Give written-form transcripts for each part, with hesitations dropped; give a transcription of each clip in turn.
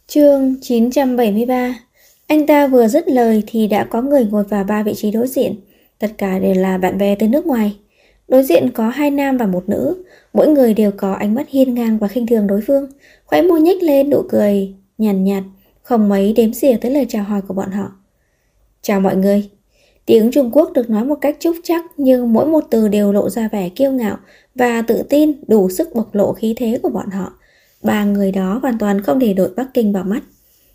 Chương 973. Anh ta vừa dứt lời thì đã có người ngồi vào ba vị trí đối diện. Tất cả đều là bạn bè từ nước ngoài. Đối diện có hai nam và một nữ. Mỗi người đều có ánh mắt hiên ngang và khinh thường đối phương. Khóe môi nhếch lên nụ cười nhàn nhạt, không mấy đếm xỉa tới lời chào hỏi của bọn họ. Chào mọi người. Tiếng Trung Quốc được nói một cách trúc trắc, nhưng mỗi một từ đều lộ ra vẻ kiêu ngạo và tự tin, đủ sức bộc lộ khí thế của bọn họ. Ba người đó hoàn toàn không để đội Bắc Kinh vào mắt.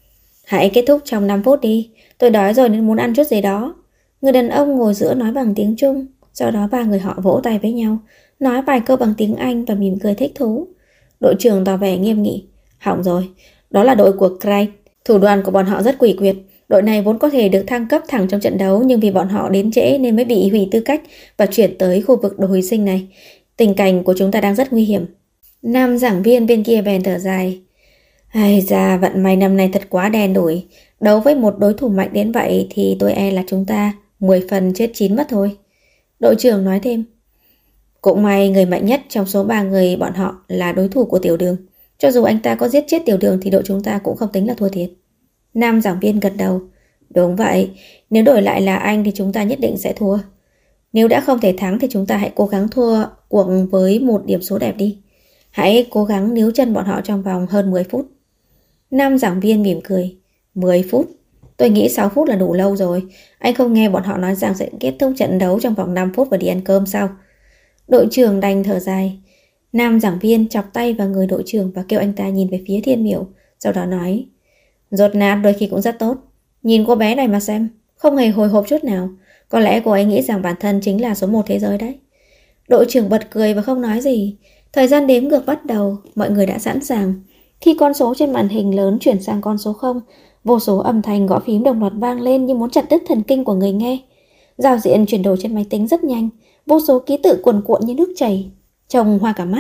Hãy kết thúc trong 5 phút đi, tôi đói rồi nên muốn ăn chút gì đó. Người đàn ông ngồi giữa nói bằng tiếng Trung. Sau đó ba người họ vỗ tay với nhau, nói vài câu bằng tiếng Anh và mỉm cười thích thú. Đội trưởng tỏ vẻ nghiêm nghị. Hỏng rồi, đó là đội của Craig. Thủ đoàn của bọn họ rất quỷ quyệt. Đội này vốn có thể được thăng cấp thẳng trong trận đấu, nhưng vì bọn họ đến trễ nên mới bị hủy tư cách và chuyển tới khu vực đồ hồi sinh này. Tình cảnh của chúng ta đang rất nguy hiểm. Nam giảng viên bên kia bèn thở dài. Ai da, vận may năm nay thật quá đen đủi. Đấu với một đối thủ mạnh đến vậy thì tôi e là chúng ta 10 phần chết 9 mất thôi. Đội trưởng nói thêm. Cũng may người mạnh nhất trong số 3 người bọn họ là đối thủ của Tiểu Đường. Cho dù anh ta có giết chết Tiểu Đường thì đội chúng ta cũng không tính là thua thiệt. Nam giảng viên gật đầu. Đúng vậy, nếu đổi lại là anh thì chúng ta nhất định sẽ thua. Nếu đã không thể thắng thì chúng ta hãy cố gắng thua cuộc với một điểm số đẹp đi. Hãy cố gắng níu chân bọn họ trong vòng hơn 10 phút. Nam giảng viên mỉm cười. 10 phút? Tôi nghĩ 6 phút là đủ lâu rồi. Anh không nghe bọn họ nói rằng sẽ kết thúc trận đấu trong vòng 5 phút và đi ăn cơm sao? Đội trưởng đành thở dài. Nam giảng viên chọc tay vào người đội trưởng và kêu anh ta nhìn về phía Thiên Miểu. Sau đó nói. Dột nát đôi khi cũng rất tốt. Nhìn cô bé này mà xem, không hề hồi hộp chút nào. Có lẽ cô ấy nghĩ rằng bản thân chính là số 1 thế giới đấy. Đội trưởng bật cười và không nói gì. Thời gian đếm ngược bắt đầu, mọi người đã sẵn sàng. Khi con số trên màn hình lớn chuyển sang con số 0, vô số âm thanh gõ phím đồng loạt vang lên như muốn chặt đứt thần kinh của người nghe. Giao diện chuyển đổi trên máy tính rất nhanh, vô số ký tự cuồn cuộn như nước chảy, trông hoa cả mắt.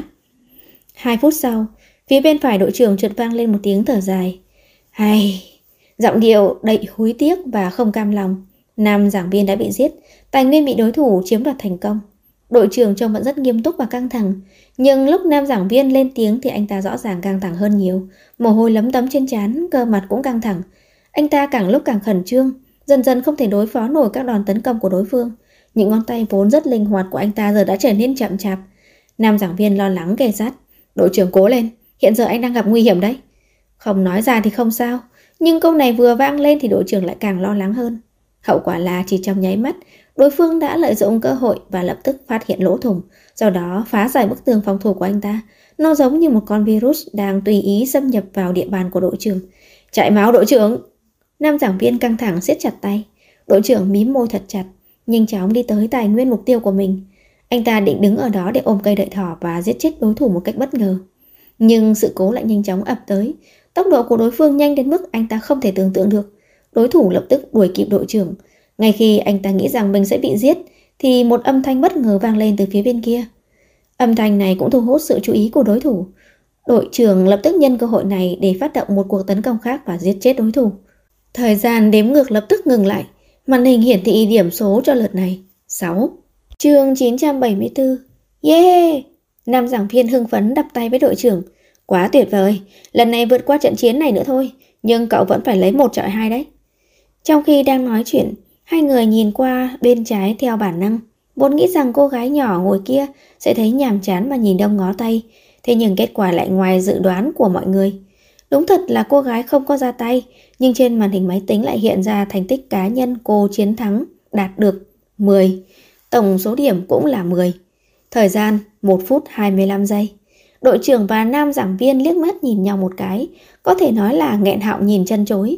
2 phút sau, phía bên phải đội trưởng chợt vang lên một tiếng thở dài. Hay, giọng điệu đầy hối tiếc và không cam lòng. Nam giảng viên đã bị giết, tài nguyên bị đối thủ chiếm đoạt thành công. Đội trưởng trông vẫn rất nghiêm túc và căng thẳng, nhưng lúc nam giảng viên lên tiếng thì anh ta rõ ràng căng thẳng hơn nhiều. Mồ hôi lấm tấm trên trán, cơ mặt cũng căng thẳng. Anh ta càng lúc càng khẩn trương, dần dần không thể đối phó nổi các đòn tấn công của đối phương. Những ngón tay vốn rất linh hoạt của anh ta giờ đã trở nên chậm chạp. Nam giảng viên lo lắng kề sát. Đội trưởng cố lên, hiện giờ anh đang gặp nguy hiểm đấy. Không nói ra thì không sao, nhưng câu này vừa vang lên thì đội trưởng lại càng lo lắng hơn. Hậu quả là chỉ trong nháy mắt, đối phương đã lợi dụng cơ hội và lập tức phát hiện lỗ thủng, sau đó phá giải bức tường phòng thủ của anh ta. Nó giống như một con virus đang tùy ý xâm nhập vào địa bàn của đội trưởng. Chạy máu đội trưởng! Nam giảng viên căng thẳng siết chặt tay. Đội trưởng mím môi thật chặt, nhanh chóng đi tới tài nguyên mục tiêu của mình. Anh ta định đứng ở đó để ôm cây đợi thỏ và giết chết đối thủ một cách bất ngờ. Nhưng sự cố lại nhanh chóng ập tới. Tốc độ của đối phương nhanh đến mức anh ta không thể tưởng tượng được. Đối thủ lập tức đuổi kịp đội trưởng. Ngay khi anh ta nghĩ rằng mình sẽ bị giết thì một âm thanh bất ngờ vang lên từ phía bên kia. Âm thanh này cũng thu hút sự chú ý của đối thủ. Đội trưởng lập tức nhân cơ hội này để phát động một cuộc tấn công khác và giết chết đối thủ. Thời gian đếm ngược lập tức ngừng lại. Màn hình hiển thị điểm số cho lượt này 6. Chương 974. Yeah! Nam giảng viên hưng phấn đập tay với đội trưởng. Quá tuyệt vời, lần này vượt qua trận chiến này nữa thôi, nhưng cậu vẫn phải lấy 1-2 đấy. Trong khi đang nói chuyện, hai người nhìn qua bên trái theo bản năng, vốn nghĩ rằng cô gái nhỏ ngồi kia sẽ thấy nhàm chán và nhìn đông ngó tay, thế nhưng kết quả lại ngoài dự đoán của mọi người. Đúng thật là cô gái không có ra tay, nhưng trên màn hình máy tính lại hiện ra thành tích cá nhân cô chiến thắng đạt được 10. Tổng số điểm cũng là 10. Thời gian 1 phút 25 giây. Đội trưởng và nam giảng viên liếc mắt nhìn nhau một cái, có thể nói là nghẹn họng nhìn chân chối.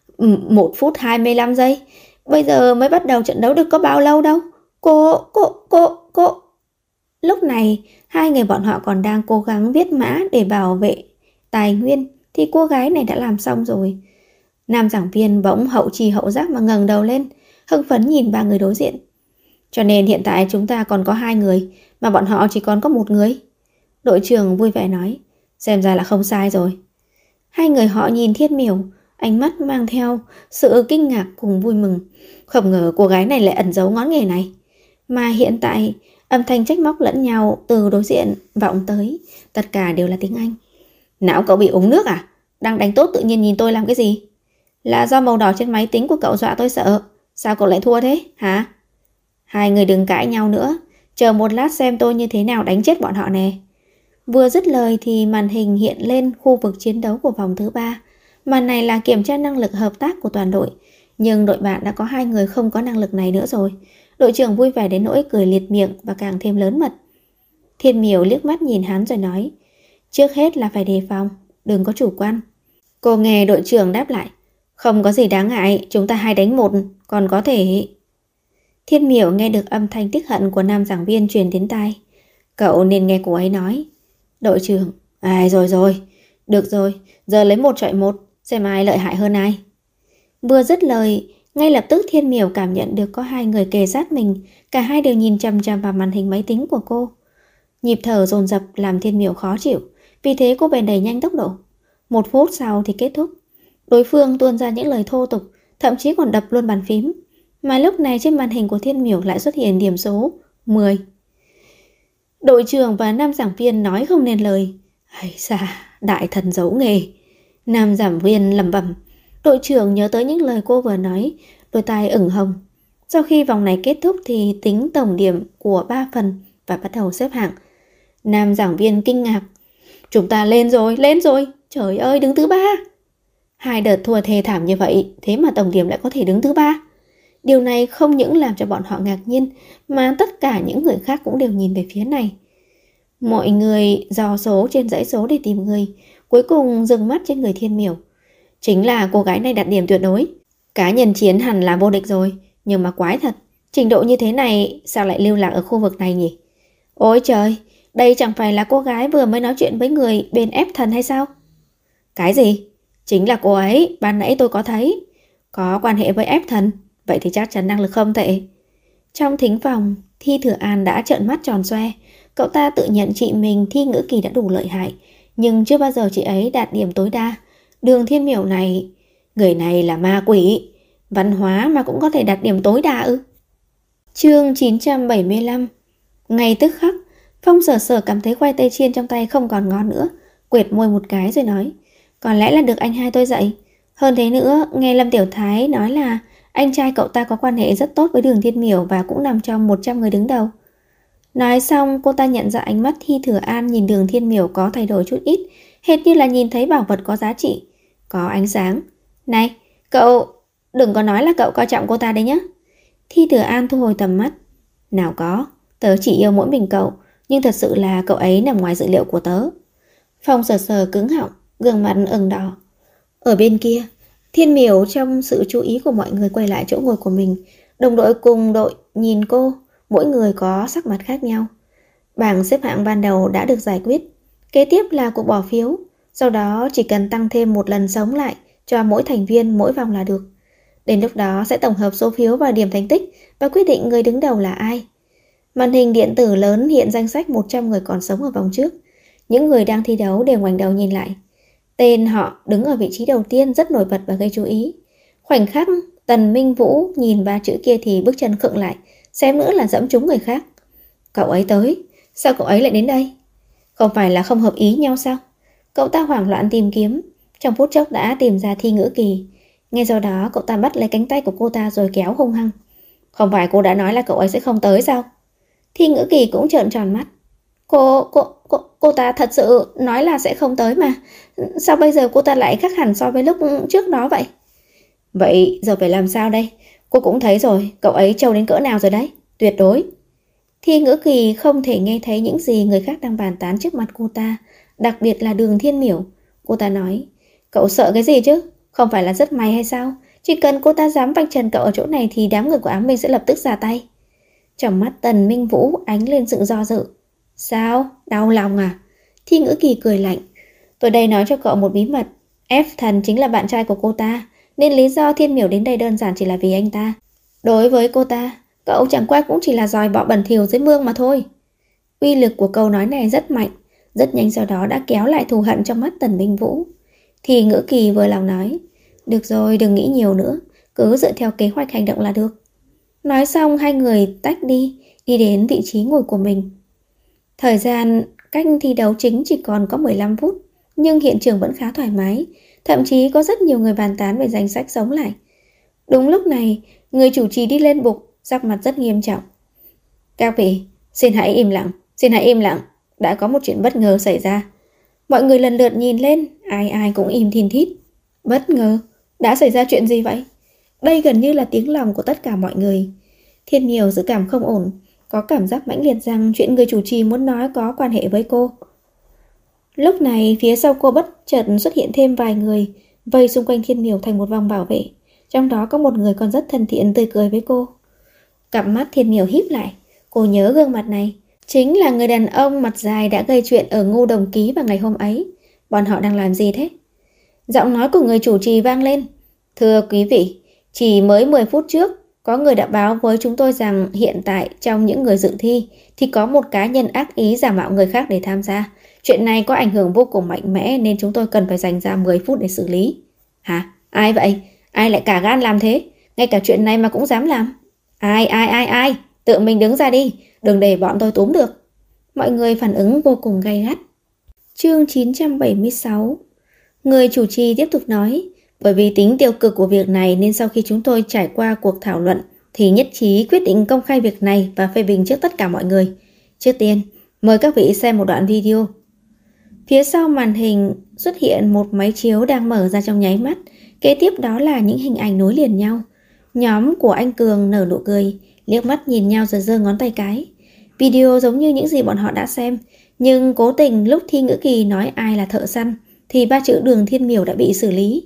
1 phút 25 giây? Bây giờ mới bắt đầu trận đấu được có bao lâu đâu? Cô... Lúc này, hai người bọn họ còn đang cố gắng viết mã để bảo vệ tài nguyên, thì cô gái này đã làm xong rồi. Nam giảng viên bỗng hậu trì hậu giác mà ngẩng đầu lên, hưng phấn nhìn ba người đối diện. Cho nên hiện tại chúng ta còn có 2 người, mà bọn họ chỉ còn có 1 người. Đội trưởng vui vẻ nói, xem ra là không sai rồi. Hai người họ nhìn Thiên Miểu, ánh mắt mang theo sự kinh ngạc cùng vui mừng. Không ngờ cô gái này lại ẩn giấu ngón nghề này. Mà hiện tại, âm thanh trách móc lẫn nhau từ đối diện vọng tới, tất cả đều là tiếng Anh. Não cậu bị uống nước à? Đang đánh tốt tự nhiên nhìn tôi làm cái gì? Là do màu đỏ trên máy tính của cậu dọa tôi sợ. Sao cậu lại thua thế, hả? Hai người đừng cãi nhau nữa. Chờ một lát xem tôi như thế nào đánh chết bọn họ nè. Vừa dứt lời thì màn hình hiện lên khu vực chiến đấu của vòng thứ 3. Màn này là kiểm tra năng lực hợp tác của toàn đội. Nhưng đội bạn đã có 2 người không có năng lực này nữa rồi. Đội trưởng vui vẻ đến nỗi cười liệt miệng và càng thêm lớn mật. Thiên Miểu liếc mắt nhìn hắn rồi nói, trước hết là phải đề phòng, đừng có chủ quan. Cô nghe đội trưởng đáp lại, không có gì đáng ngại, chúng ta 2 đánh 1, còn có thể... Thiên Miểu nghe được âm thanh tiếc hận của nam giảng viên truyền đến tai. Cậu nên nghe cô ấy nói, đội trưởng, rồi, được rồi, giờ lấy 1 chọi 1, xem ai lợi hại hơn ai. Vừa dứt lời, ngay lập tức Thiên Miểu cảm nhận được có 2 người kề sát mình, cả hai đều nhìn chằm chằm vào màn hình máy tính của cô. Nhịp thở dồn dập làm Thiên Miểu khó chịu, vì thế cô bèn đẩy nhanh tốc độ. 1 phút sau thì kết thúc. Đối phương tuôn ra những lời thô tục, thậm chí còn đập luôn bàn phím. Mà lúc này trên màn hình của Thiên Miểu lại xuất hiện điểm số 10. Đội trưởng và nam giảng viên nói không nên lời. Hay xa, đại thần giấu nghề. Nam giảng viên lẩm bẩm. Đội trưởng nhớ tới những lời cô vừa nói, đôi tai ửng hồng. Sau khi vòng này kết thúc thì tính tổng điểm của 3 phần và bắt đầu xếp hạng. Nam giảng viên kinh ngạc. Chúng ta lên rồi, trời ơi đứng thứ 3. 2 đợt thua thê thảm như vậy, thế mà tổng điểm lại có thể đứng thứ 3. Điều này không những làm cho bọn họ ngạc nhiên, mà tất cả những người khác cũng đều nhìn về phía này. Mọi người dò số trên dãy số để tìm người, cuối cùng dừng mắt trên người Thiên Miểu. Chính là cô gái này đạt điểm tuyệt đối. Cá nhân chiến hẳn là vô địch rồi, nhưng mà quái thật, trình độ như thế này sao lại lưu lạc ở khu vực này nhỉ? Ôi trời, đây chẳng phải là cô gái vừa mới nói chuyện với người bên ép thần hay sao? Cái gì? Chính là cô ấy, ban nãy tôi có thấy. Có quan hệ với ép thần, vậy thì chắc chắn năng lực không tệ. Trong thính phòng, Thi Thừa An đã trợn mắt tròn xoe. Cậu ta tự nhận chị mình thi ngữ kỳ đã đủ lợi hại, nhưng chưa bao giờ chị ấy đạt điểm tối đa. Đường Thiên Miểu này, người này là ma quỷ, văn hóa mà cũng có thể đạt điểm tối đa ư? Chương 975. Ngay tức khắc, Phong Sở Sở cảm thấy khoai tây chiên trong tay không còn ngon nữa, quệt môi một cái rồi nói, có lẽ là được anh hai tôi dạy. Hơn thế nữa, nghe Lâm Tiểu Thái nói là anh trai cậu ta có quan hệ rất tốt với Đường Thiên Miểu và cũng nằm trong 100 người đứng đầu. Nói xong, cô ta nhận ra ánh mắt Thi Thừa An nhìn Đường Thiên Miểu có thay đổi chút ít, hệt như là nhìn thấy bảo vật có giá trị, có ánh sáng. Này, cậu, đừng có nói là cậu coi trọng cô ta đấy nhé. Thi Thừa An thu hồi tầm mắt. Nào có, tớ chỉ yêu mỗi mình cậu, nhưng thật sự là cậu ấy nằm ngoài dự liệu của tớ. Phong Sở Sở cứng họng, gương mặt ửng đỏ. Ở bên kia, Thiên Miểu trong sự chú ý của mọi người quay lại chỗ ngồi của mình. Đồng đội cùng đội nhìn cô, mỗi người có sắc mặt khác nhau. Bảng xếp hạng ban đầu đã được giải quyết. Kế tiếp là cuộc bỏ phiếu. Sau đó chỉ cần tăng thêm 1 lần sống lại cho mỗi thành viên mỗi vòng là được. Đến lúc đó sẽ tổng hợp số phiếu và điểm thành tích và quyết định người đứng đầu là ai. Màn hình điện tử lớn hiện danh sách 100 người còn sống ở vòng trước. Những người đang thi đấu đều ngoảnh đầu nhìn lại. Tên họ đứng ở vị trí đầu tiên rất nổi bật và gây chú ý. Khoảnh khắc Tần Minh Vũ nhìn 3 chữ kia thì bước chân khựng lại, xem nữa là dẫm trúng người khác. Cậu ấy tới, sao cậu ấy lại đến đây? Không phải là không hợp ý nhau sao? Cậu ta hoảng loạn tìm kiếm, trong phút chốc đã tìm ra Thi Ngữ Kỳ. Ngay sau đó cậu ta bắt lấy cánh tay của cô ta rồi kéo hung hăng. Không phải cô đã nói là cậu ấy sẽ không tới sao? Thi Ngữ Kỳ cũng trợn tròn mắt. Cô ta thật sự nói là sẽ không tới mà. Sao bây giờ cô ta lại khác hẳn so với lúc trước đó vậy? Vậy giờ phải làm sao đây? Cô cũng thấy rồi, cậu ấy trâu đến cỡ nào rồi đấy. Tuyệt đối. Thi Ngữ Kỳ không thể nghe thấy những gì người khác đang bàn tán trước mặt cô ta, đặc biệt là Đường Thiên Miểu. Cô ta nói, cậu sợ cái gì chứ? Không phải là rất may hay sao? Chỉ cần cô ta dám vạch trần cậu ở chỗ này thì đám người của Ám Minh sẽ lập tức ra tay. Trong mắt Tần Minh Vũ ánh lên sự do dự. Sao? Đau lòng à? Thi Ngữ Kỳ cười lạnh. Tôi đây nói cho cậu một bí mật. F thần chính là bạn trai của cô ta, nên lý do Thiên Miểu đến đây đơn giản chỉ là vì anh ta. Đối với cô ta, cậu chẳng qua cũng chỉ là dòi bọ bẩn thỉu dưới mương mà thôi. Uy lực của câu nói này rất mạnh, rất nhanh sau đó đã kéo lại thù hận trong mắt Tần Minh Vũ. Thì Ngữ Kỳ vừa lòng nói, được rồi, đừng nghĩ nhiều nữa, cứ dựa theo kế hoạch hành động là được. Nói xong 2 người tách đi đến vị trí ngồi của mình. Thời gian cách thi đấu chính chỉ còn có 15 phút, nhưng hiện trường vẫn khá thoải mái. Thậm chí có rất nhiều người bàn tán về danh sách sống lại. Đúng lúc này, người chủ trì đi lên bục, sắc mặt rất nghiêm trọng. Các vị, xin hãy im lặng, xin hãy im lặng. Đã có một chuyện bất ngờ xảy ra. Mọi người lần lượt nhìn lên, ai ai cũng im thin thít. Bất ngờ? Đã xảy ra chuyện gì vậy? Đây gần như là tiếng lòng của tất cả mọi người. Thiên Miểu dự cảm không ổn, có cảm giác mãnh liệt rằng chuyện người chủ trì muốn nói có quan hệ với cô. Lúc này phía sau cô bất chợt xuất hiện thêm vài người, vây xung quanh Thiên Miểu thành một vòng bảo vệ. Trong đó có một người còn rất thân thiện tươi cười với cô. Cặp mắt Thiên Miểu híp lại, cô nhớ gương mặt này. Chính là người đàn ông mặt dài đã gây chuyện ở Ngô Đồng Ký vào ngày hôm ấy. Bọn họ đang làm gì thế? Giọng nói của người chủ trì vang lên. Thưa quý vị, chỉ mới 10 phút trước, có người đã báo với chúng tôi rằng hiện tại trong những người dự thi thì có một cá nhân ác ý giả mạo người khác để tham gia. Chuyện này có ảnh hưởng vô cùng mạnh mẽ nên chúng tôi cần phải dành ra 10 phút để xử lý. Hả? Ai vậy? Ai lại cả gan làm thế? Ngay cả chuyện này mà cũng dám làm? Ai? Tự mình đứng ra đi, đừng để bọn tôi túm được. Mọi người phản ứng vô cùng gay gắt. Chương 976. Người chủ trì tiếp tục nói, bởi vì tính tiêu cực của việc này nên sau khi chúng tôi trải qua cuộc thảo luận thì nhất trí quyết định công khai việc này và phê bình trước tất cả mọi người. Trước tiên, mời các vị xem một đoạn video. Phía sau màn hình xuất hiện một máy chiếu đang mở ra trong nháy mắt. Kế tiếp đó là những hình ảnh nối liền nhau. Nhóm của anh Cường nở nụ cười, liếc mắt nhìn nhau rồi giơ ngón tay cái. Video giống như những gì bọn họ đã xem, nhưng cố tình lúc thi ngữ kỳ nói ai là thợ săn thì ba chữ Đường Thiên Miểu đã bị xử lý.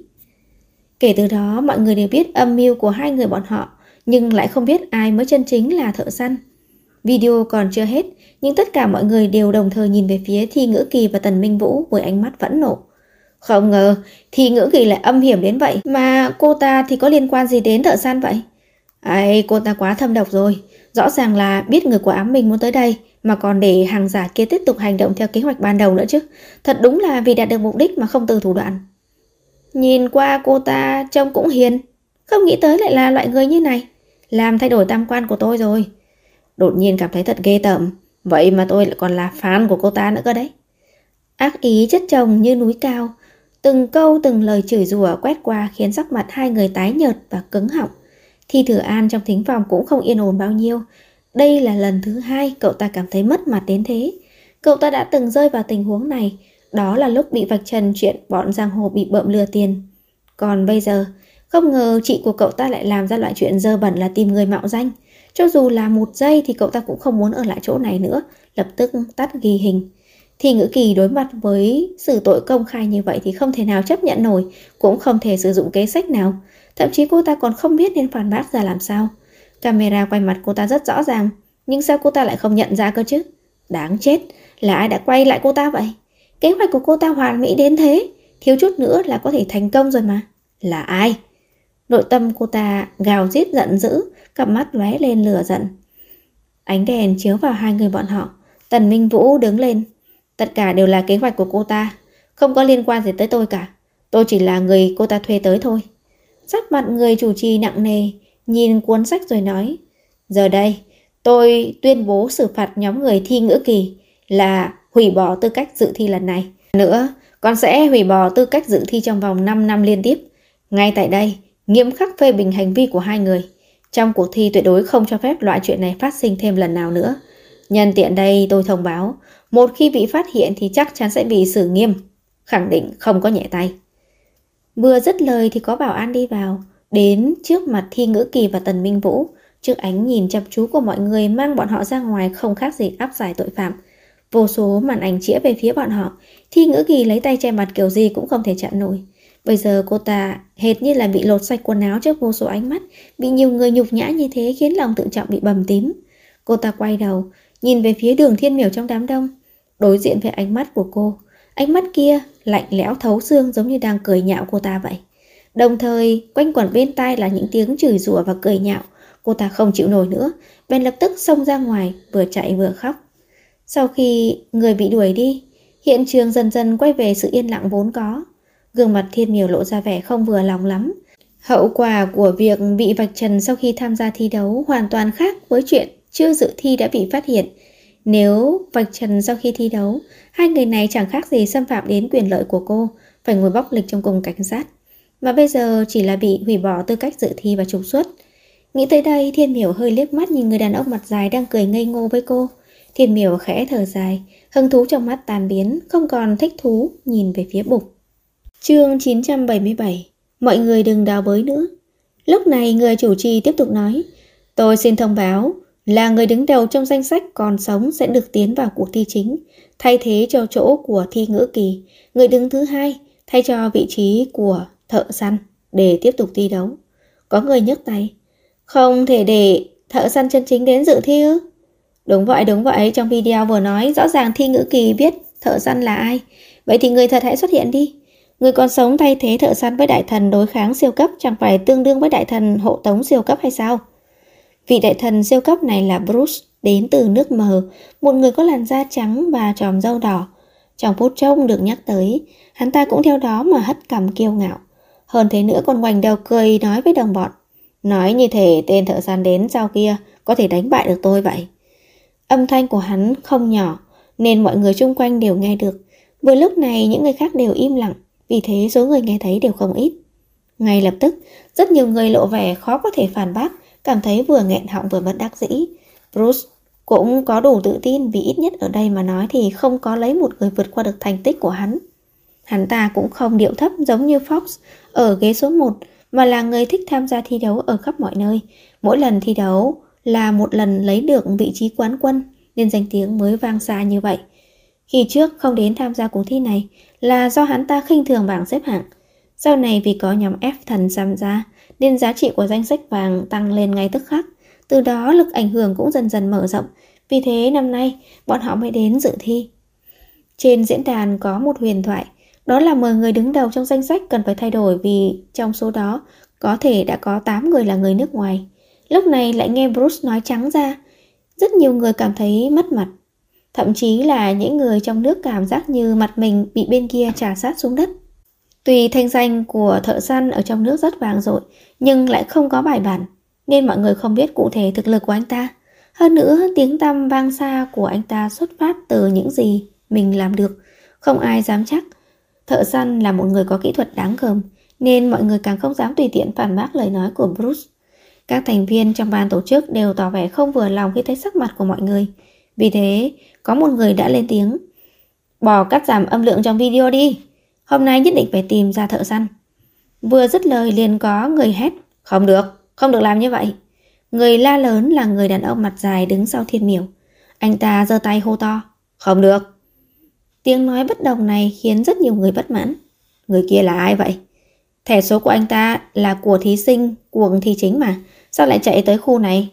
Kể từ đó mọi người đều biết âm mưu của hai người bọn họ, nhưng lại không biết ai mới chân chính là thợ săn. Video còn chưa hết, nhưng tất cả mọi người đều đồng thời nhìn về phía Thi Ngữ Kỳ và Tần Minh Vũ với ánh mắt phẫn nộ. Không ngờ Thi Ngữ Kỳ lại âm hiểm đến vậy, mà cô ta thì có liên quan gì đến thợ săn vậy? Cô ta quá thâm độc rồi, rõ ràng là biết người của Ám Minh muốn tới đây mà còn để hàng giả kia tiếp tục hành động theo kế hoạch ban đầu nữa chứ. Thật đúng là vì đạt được mục đích mà không từ thủ đoạn. Nhìn qua cô ta trông cũng hiền, không nghĩ tới lại là loại người như này, làm thay đổi tam quan của tôi rồi. Đột nhiên cảm thấy thật ghê tởm, vậy mà tôi lại còn là fan của cô ta nữa cơ đấy. Ác ý chất chồng như núi cao, từng câu từng lời chửi rủa quét qua khiến sắc mặt hai người tái nhợt và cứng họng. Thi Thừa An trong thính phòng cũng không yên ổn bao nhiêu. Đây là lần thứ hai cậu ta cảm thấy mất mặt đến thế. Cậu ta đã từng rơi vào tình huống này, đó là lúc bị vạch trần chuyện bọn giang hồ bị bợm lừa tiền. Còn bây giờ, không ngờ chị của cậu ta lại làm ra loại chuyện dơ bẩn là tìm người mạo danh. Cho dù là 1 giây thì cậu ta cũng không muốn ở lại chỗ này nữa, lập tức tắt ghi hình. Thì Ngữ Kỳ đối mặt với xử tội công khai như vậy thì không thể nào chấp nhận nổi, cũng không thể sử dụng kế sách nào. Thậm chí cô ta còn không biết nên phản bác ra làm sao. Camera quay mặt cô ta rất rõ ràng, nhưng sao cô ta lại không nhận ra cơ chứ? Đáng chết, là ai đã quay lại cô ta vậy? Kế hoạch của cô ta hoàn mỹ đến thế, thiếu chút nữa là có thể thành công rồi mà. Là ai? Nội tâm cô ta gào rít giận dữ, cặp mắt lóe lên lửa giận. Ánh đèn chiếu vào hai người bọn họ. Tần Minh Vũ đứng lên. Tất cả đều là kế hoạch của cô ta, không có liên quan gì tới tôi cả. Tôi chỉ là người cô ta thuê tới thôi. Sắc mặt người chủ trì nặng nề, nhìn cuốn sách rồi nói, giờ đây tôi tuyên bố xử phạt nhóm người Thi Ngữ Kỳ là hủy bỏ tư cách dự thi lần này. Nữa, con sẽ hủy bỏ tư cách dự thi trong vòng 5 năm liên tiếp. Ngay tại đây, nghiêm khắc phê bình hành vi của hai người. Trong cuộc thi tuyệt đối không cho phép loại chuyện này phát sinh thêm lần nào nữa. Nhân tiện đây tôi thông báo, một khi bị phát hiện thì chắc chắn sẽ bị xử nghiêm, khẳng định không có nhẹ tay. Vừa dứt lời thì có bảo an đi vào, đến trước mặt Thi Ngữ Kỳ và Tần Minh Vũ. Trước ánh nhìn chăm chú của mọi người mang bọn họ ra ngoài không khác gì áp giải tội phạm. Vô số màn ảnh chĩa về phía bọn họ. Thi Ngữ Kỳ lấy tay che mặt kiểu gì cũng không thể chặn nổi. Bây giờ cô ta hệt như là bị lột sạch quần áo trước vô số ánh mắt. Bị nhiều người nhục nhã như thế khiến lòng tự trọng bị bầm tím. Cô ta quay đầu, nhìn về phía Đường Thiên Miểu trong đám đông. Đối diện với ánh mắt của cô, ánh mắt kia lạnh lẽo thấu xương, giống như đang cười nhạo cô ta vậy. Đồng thời quanh quẩn bên tai là những tiếng chửi rủa và cười nhạo. Cô ta không chịu nổi nữa, bèn lập tức xông ra ngoài, vừa chạy vừa khóc. Sau khi người bị đuổi đi, hiện trường dần dần quay về sự yên lặng vốn có. Gương mặt Thiên Miểu lộ ra vẻ không vừa lòng lắm. Hậu quả của việc bị vạch trần sau khi tham gia thi đấu hoàn toàn khác với chuyện chưa dự thi đã bị phát hiện. Nếu vạch trần sau khi thi đấu, hai người này chẳng khác gì xâm phạm đến quyền lợi của cô, phải ngồi bóc lịch trong cùng cảnh sát, mà bây giờ chỉ là bị hủy bỏ tư cách dự thi và trục xuất. Nghĩ tới đây, Thiên Miểu hơi liếc mắt nhìn người đàn ông mặt dài đang cười ngây ngô với cô. Thiên Miểu khẽ thở dài, hứng thú trong mắt tan biến, không còn thích thú nhìn về phía Bục. Chương 977. Mọi người đừng đào bới nữa. Lúc này người chủ trì tiếp tục nói, tôi xin thông báo là người đứng đầu trong danh sách còn sống sẽ được tiến vào cuộc thi chính, thay thế cho chỗ của thi ngữ kỳ. Người đứng thứ hai thay cho vị trí của thợ săn để tiếp tục thi đấu. Có người nhấc tay, không thể để thợ săn chân chính đến dự thi ư? Đúng vậy, trong video vừa nói rõ ràng thi ngữ kỳ biết thợ săn là ai. Vậy thì người thật hãy xuất hiện đi. Người còn sống thay thế thợ săn với đại thần đối kháng siêu cấp chẳng phải tương đương với đại thần hộ tống siêu cấp hay sao? Vị đại thần siêu cấp này là Bruce, đến từ nước mờ, một người có làn da trắng và tròm râu đỏ. Trong phút chốc được nhắc tới, hắn ta cũng theo đó mà hất cằm kiêu ngạo. Hơn thế nữa còn ngoảnh đầu cười nói với đồng bọn, nói như thể tên thợ săn đến sau kia có thể đánh bại được tôi vậy. Âm thanh của hắn không nhỏ nên mọi người xung quanh đều nghe được. Vừa lúc này những người khác đều im lặng, vì thế số người nghe thấy đều không ít. Ngay lập tức, rất nhiều người lộ vẻ khó có thể phản bác, cảm thấy vừa nghẹn họng vừa bất đắc dĩ. Bruce cũng có đủ tự tin vì ít nhất ở đây mà nói thì không có lấy một người vượt qua được thành tích của hắn. Hắn ta cũng không điệu thấp giống như Fox ở ghế số 1, mà là người thích tham gia thi đấu ở khắp mọi nơi. Mỗi lần thi đấu là một lần lấy được vị trí quán quân, nên danh tiếng mới vang xa như vậy. Khi trước không đến tham gia cuộc thi này là do hắn ta khinh thường bảng xếp hạng. Sau này vì có nhóm F thần tham gia nên giá trị của danh sách vàng tăng lên ngay tức khắc. Từ đó lực ảnh hưởng cũng dần dần mở rộng. Vì thế năm nay bọn họ mới đến dự thi. Trên diễn đàn có một huyền thoại, đó là 10 người đứng đầu trong danh sách cần phải thay đổi vì trong số đó có thể đã có 8 người là người nước ngoài. Lúc này lại nghe Bruce nói trắng ra, rất nhiều người cảm thấy mất mặt. Thậm chí là những người trong nước cảm giác như mặt mình bị bên kia trà sát xuống đất. Tuy thanh danh của thợ săn ở trong nước rất vang dội, nhưng lại không có bài bản, nên mọi người không biết cụ thể thực lực của anh ta. Hơn nữa, tiếng tăm vang xa của anh ta xuất phát từ những gì mình làm được. Không ai dám chắc thợ săn là một người có kỹ thuật đáng gờm, nên mọi người càng không dám tùy tiện phản bác lời nói của Bruce. Các thành viên trong ban tổ chức đều tỏ vẻ không vừa lòng khi thấy sắc mặt của mọi người. Vì thế, có một người đã lên tiếng, bỏ cắt giảm âm lượng trong video đi. Hôm nay nhất định phải tìm ra thợ săn. Vừa dứt lời liền có người hét, không được làm như vậy. Người la lớn là người đàn ông mặt dài đứng sau Thiên Miểu. Anh ta giơ tay hô to, không được. Tiếng nói bất đồng này khiến rất nhiều người bất mãn. Người kia là ai vậy? Thẻ số của anh ta là của thí sinh cuộc thi chính mà, sao lại chạy tới khu này?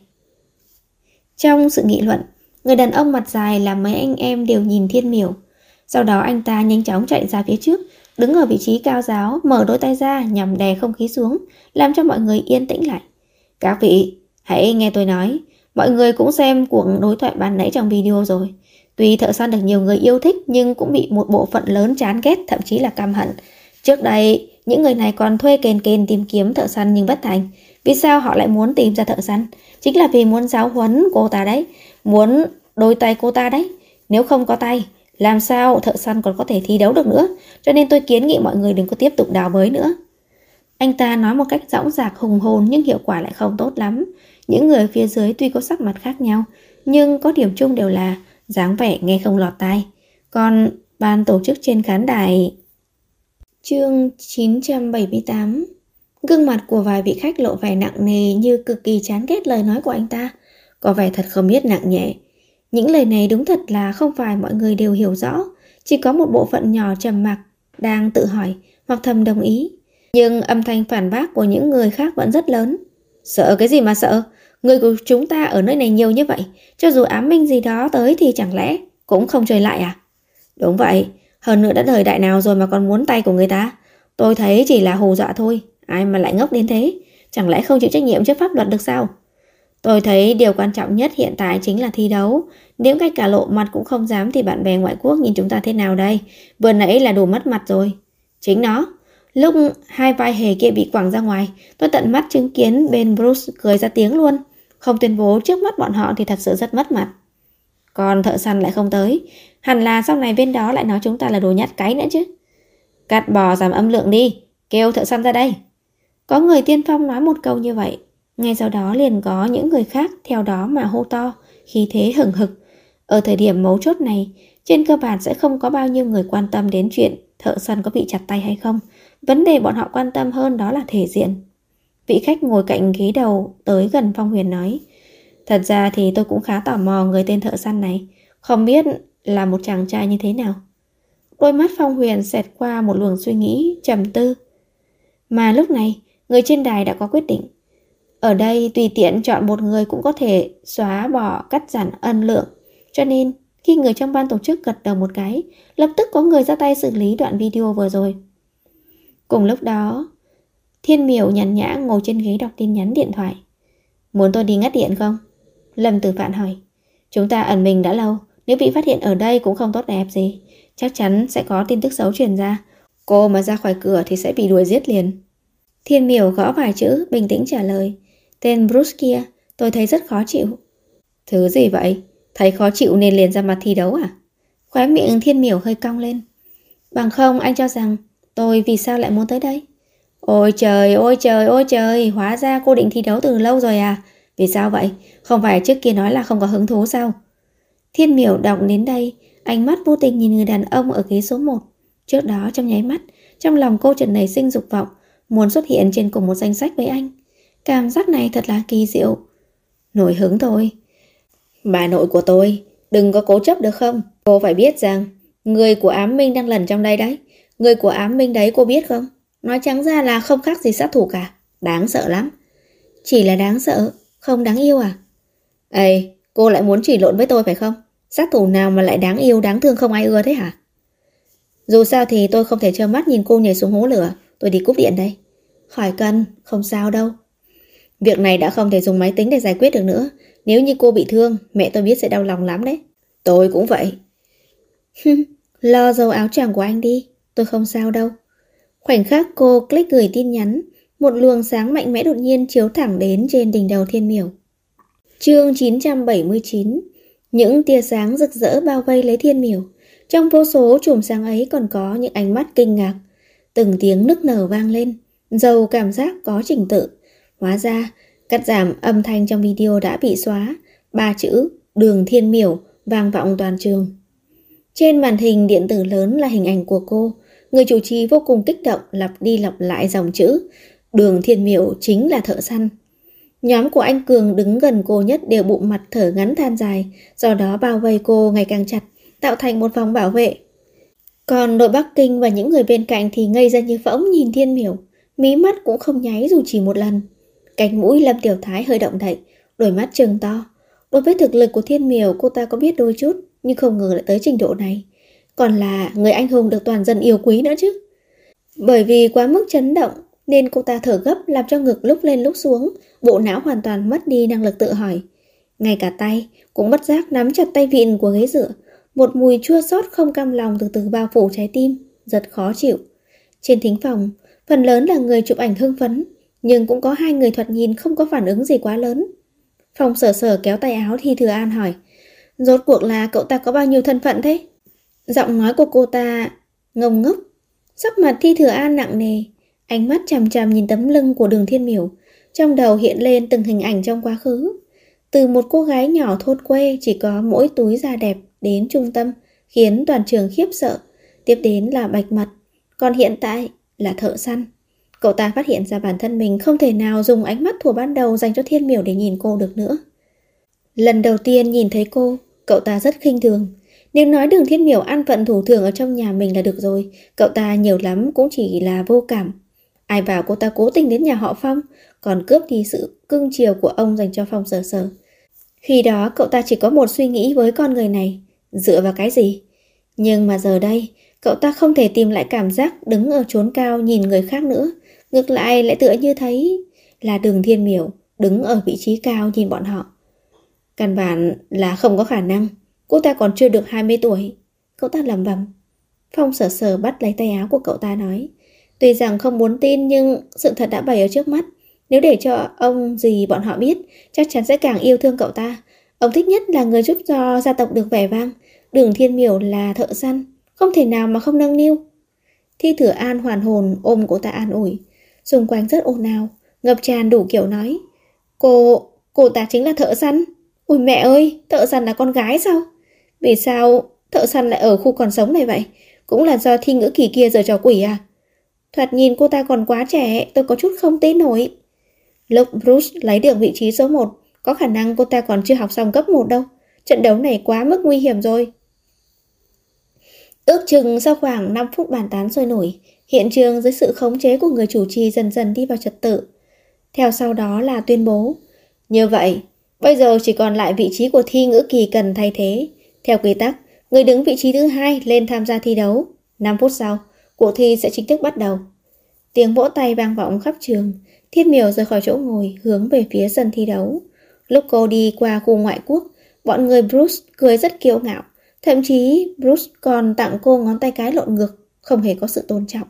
Trong sự nghị luận, người đàn ông mặt dài làm mấy anh em đều nhìn Thiên Miểu. Sau đó anh ta nhanh chóng chạy ra phía trước, đứng ở vị trí cao giáo, mở đôi tay ra nhằm đè không khí xuống, làm cho mọi người yên tĩnh lại. Các vị, hãy nghe tôi nói, mọi người cũng xem cuộc đối thoại ban nãy trong video rồi. Tuy thợ săn được nhiều người yêu thích nhưng cũng bị một bộ phận lớn chán ghét, thậm chí là căm hận. Trước đây, những người này còn thuê kền tìm kiếm thợ săn nhưng bất thành. Vì sao họ lại muốn tìm ra thợ săn? Chính là vì muốn giáo huấn cô ta đấy, muốn đôi tay cô ta đấy. Nếu không có tay, làm sao thợ săn còn có thể thi đấu được nữa? Cho nên tôi kiến nghị mọi người đừng có tiếp tục đào bới nữa. Anh ta nói một cách dõng dạc hùng hồn nhưng hiệu quả lại không tốt lắm. Những người phía dưới tuy có sắc mặt khác nhau, nhưng có điểm chung đều là dáng vẻ nghe không lọt tai. Còn ban tổ chức trên khán đài... Chương 978. Gương mặt của vài vị khách lộ vẻ nặng nề như cực kỳ chán ghét lời nói của anh ta. Có vẻ thật không biết nặng nhẹ. Những lời này đúng thật là không phải mọi người đều hiểu rõ. Chỉ có một bộ phận nhỏ trầm mặc, đang tự hỏi hoặc thầm đồng ý. Nhưng âm thanh phản bác của những người khác vẫn rất lớn. Sợ cái gì mà sợ? Người của chúng ta ở nơi này nhiều như vậy, cho dù ám minh gì đó tới thì chẳng lẽ cũng không trời lại à? Đúng vậy, hơn nữa đã thời đại nào rồi mà còn muốn tay của người ta? Tôi thấy chỉ là hù dọa thôi, ai mà lại ngốc đến thế? Chẳng lẽ không chịu trách nhiệm trước pháp luật được sao? Tôi thấy điều quan trọng nhất hiện tại chính là thi đấu. Nếu ngay cả lộ mặt cũng không dám thì bạn bè ngoại quốc nhìn chúng ta thế nào đây? Vừa nãy là đủ mất mặt rồi. Chính nó. Lúc hai vai hề kia bị quẳng ra ngoài, tôi tận mắt chứng kiến bên Bruce cười ra tiếng luôn. Không tuyên bố trước mắt bọn họ thì thật sự rất mất mặt. Còn thợ săn lại không tới. Hẳn là sau này bên đó lại nói chúng ta là đồ nhát cái nữa chứ. Cắt bỏ giảm âm lượng đi, kêu thợ săn ra đây. Có người tiên phong nói một câu như vậy. Ngay sau đó liền có những người khác theo đó mà hô to, khí thế hừng hực. Ở thời điểm mấu chốt này, trên cơ bản sẽ không có bao nhiêu người quan tâm đến chuyện thợ săn có bị chặt tay hay không. Vấn đề bọn họ quan tâm hơn đó là thể diện. Vị khách ngồi cạnh ghế đầu tới gần Phong Huyền nói: Thật ra thì tôi cũng khá tò mò người tên thợ săn này, không biết là một chàng trai như thế nào. Đôi mắt Phong Huyền xẹt qua một luồng suy nghĩ trầm tư. Mà lúc này, người trên đài đã có quyết định. Ở đây tùy tiện chọn một người cũng có thể xóa bỏ cắt giảm âm lượng. Cho nên, khi người trong ban tổ chức gật đầu một cái, lập tức có người ra tay xử lý đoạn video vừa rồi. Cùng lúc đó, Thiên Miểu nhàn nhã ngồi trên ghế đọc tin nhắn điện thoại. Muốn tôi đi ngắt điện không? Lâm Tử Phạn hỏi. Chúng ta ẩn mình đã lâu, nếu bị phát hiện ở đây cũng không tốt đẹp gì. Chắc chắn sẽ có tin tức xấu truyền ra. Cô mà ra khỏi cửa thì sẽ bị đuổi giết liền. Thiên Miểu gõ vài chữ, bình tĩnh trả lời. Tên Bruce kia, tôi thấy rất khó chịu. Thứ gì vậy? Thấy khó chịu nên liền ra mặt thi đấu à? Khóe miệng Thiên Miểu hơi cong lên. Bằng không anh cho rằng tôi vì sao lại muốn tới đây? Ôi trời, ôi trời, ôi trời, hóa ra cô định thi đấu từ lâu rồi à? Vì sao vậy? Không phải trước kia nói là không có hứng thú sao? Thiên Miểu đọc đến đây, ánh mắt vô tình nhìn người đàn ông ở ghế số 1. Trước đó trong nháy mắt, trong lòng cô chợt nảy sinh dục vọng, muốn xuất hiện trên cùng một danh sách với anh. Cảm giác này thật là kỳ diệu. Nổi hứng thôi. Bà nội của tôi, đừng có cố chấp được không? Cô phải biết rằng, người của ám minh đang lẩn trong đây đấy. Người của ám minh đấy cô biết không? Nói trắng ra là không khác gì sát thủ cả. Đáng sợ lắm. Chỉ là đáng sợ, không đáng yêu à? Ê, cô lại muốn chửi lộn với tôi phải không? Sát thủ nào mà lại đáng yêu, đáng thương không ai ưa thế hả? Dù sao thì tôi không thể trơ mắt nhìn cô nhảy xuống hố lửa. Tôi đi cúp điện đây. Khỏi cần, không sao đâu. Việc này đã không thể dùng máy tính để giải quyết được nữa. Nếu như cô bị thương, mẹ tôi biết sẽ đau lòng lắm đấy. Tôi cũng vậy. Lo dầu áo choàng của anh đi, tôi không sao đâu. Khoảnh khắc cô click gửi tin nhắn, một luồng sáng mạnh mẽ đột nhiên chiếu thẳng đến trên đỉnh đầu Thiên Miểu. Chương 979. Những tia sáng rực rỡ bao vây lấy Thiên Miểu. Trong vô số chùm sáng ấy còn có những ánh mắt kinh ngạc. Từng tiếng nức nở vang lên, giàu cảm giác có trình tự. Hóa ra, cắt giảm âm thanh trong video đã bị xóa. 3 chữ Đường Thiên Miểu vang vọng toàn trường. Trên màn hình điện tử lớn là hình ảnh của cô. Người chủ trì vô cùng kích động lặp đi lặp lại dòng chữ Đường Thiên Miểu chính là thợ săn. Nhóm của anh Cường đứng gần cô nhất đều bụng mặt thở ngắn than dài, do đó bao vây cô ngày càng chặt, tạo thành một vòng bảo vệ. Còn đội Bắc Kinh và những người bên cạnh thì ngây ra như phỗng nhìn Thiên Miểu, mí mắt cũng không nháy dù chỉ một lần. Cánh mũi Lâm Tiểu Thái hơi động đậy, đôi mắt trừng to. Đối với thực lực của Thiên Miểu cô ta có biết đôi chút, nhưng không ngờ lại tới trình độ này. Còn là người anh hùng được toàn dân yêu quý nữa chứ. Bởi vì quá mức chấn động nên cô ta thở gấp làm cho ngực lúc lên lúc xuống, bộ não hoàn toàn mất đi năng lực tự hỏi. Ngay cả tay cũng bất giác nắm chặt tay vịn của ghế dựa. Một mùi chua xót không cam lòng từ từ bao phủ trái tim, rất khó chịu. Trên thính phòng, phần lớn là người chụp ảnh hưng phấn, nhưng cũng có 2 người thoạt nhìn không có phản ứng gì quá lớn. Phong Sở Sở kéo tay áo Thi Thừa An hỏi, rốt cuộc là cậu ta có bao nhiêu thân phận thế? Giọng nói của cô ta ngông ngốc. Sắc mặt Thi Thừa An nặng nề, ánh mắt chằm chằm nhìn tấm lưng của Đường Thiên Miểu. Trong đầu hiện lên từng hình ảnh trong quá khứ. Từ một cô gái nhỏ thôn quê chỉ có mỗi túi da đẹp đến trung tâm, khiến toàn trường khiếp sợ. Tiếp đến là Bạch Mật, còn hiện tại là thợ săn. Cậu ta phát hiện ra bản thân mình không thể nào dùng ánh mắt thuở ban đầu dành cho Thiên Miểu để nhìn cô được nữa. Lần đầu tiên nhìn thấy cô, cậu ta rất khinh thường. Nếu nói Đường Thiên Miểu ăn phận thủ thường ở trong nhà mình là được rồi, cậu ta nhiều lắm cũng chỉ là vô cảm. Ai bảo cô ta cố tình đến nhà họ Phong, còn cướp đi sự cưng chiều của ông dành cho Phong Sở Sở. Khi đó cậu ta chỉ có một suy nghĩ với con người này, dựa vào cái gì? Nhưng mà giờ đây, cậu ta không thể tìm lại cảm giác đứng ở chốn cao nhìn người khác nữa. Ngược lại tựa như thấy là Đường Thiên Miểu đứng ở vị trí cao nhìn bọn họ. Căn bản là không có khả năng, cô ta còn chưa được 20 tuổi. Cậu ta lẩm bẩm. Phong Sở Sở bắt lấy tay áo của cậu ta nói, tuy rằng không muốn tin nhưng sự thật đã bày ở trước mắt. Nếu để cho ông gì bọn họ biết, chắc chắn sẽ càng yêu thương cậu ta. Ông thích nhất là người giúp cho gia tộc được vẻ vang. Đường Thiên Miểu là thợ săn, không thể nào mà không nâng niu. Thi Thừa An hoàn hồn ôm cô ta an ủi. Xung quanh rất ồn ào, ngập tràn đủ kiểu nói. Cô ta chính là thợ săn. Ôi mẹ ơi, thợ săn là con gái sao? Vì sao thợ săn lại ở khu còn sống này vậy? Cũng là do Thi Ngữ Kỳ kia giở trò quỷ à? Thoạt nhìn cô ta còn quá trẻ, tôi có chút không tin nổi. Lúc Bruce lấy được vị trí số 1, có khả năng cô ta còn chưa học xong cấp 1 đâu. Trận đấu này quá mức nguy hiểm rồi. Ước chừng sau khoảng 5 phút bàn tán sôi nổi, hiện trường dưới sự khống chế của người chủ trì dần dần đi vào trật tự. Theo sau đó là tuyên bố. Như vậy, bây giờ chỉ còn lại vị trí của Thi Ngữ Kỳ cần thay thế. Theo quy tắc, người đứng vị trí thứ 2 lên tham gia thi đấu. 5 phút sau, cuộc thi sẽ chính thức bắt đầu. Tiếng vỗ tay vang vọng khắp trường. Thiết Miểu rời khỏi chỗ ngồi hướng về phía sân thi đấu. Lúc cô đi qua khu ngoại quốc, bọn người Bruce cười rất kiêu ngạo. Thậm chí Bruce còn tặng cô ngón tay cái lộn ngược, không hề có sự tôn trọng.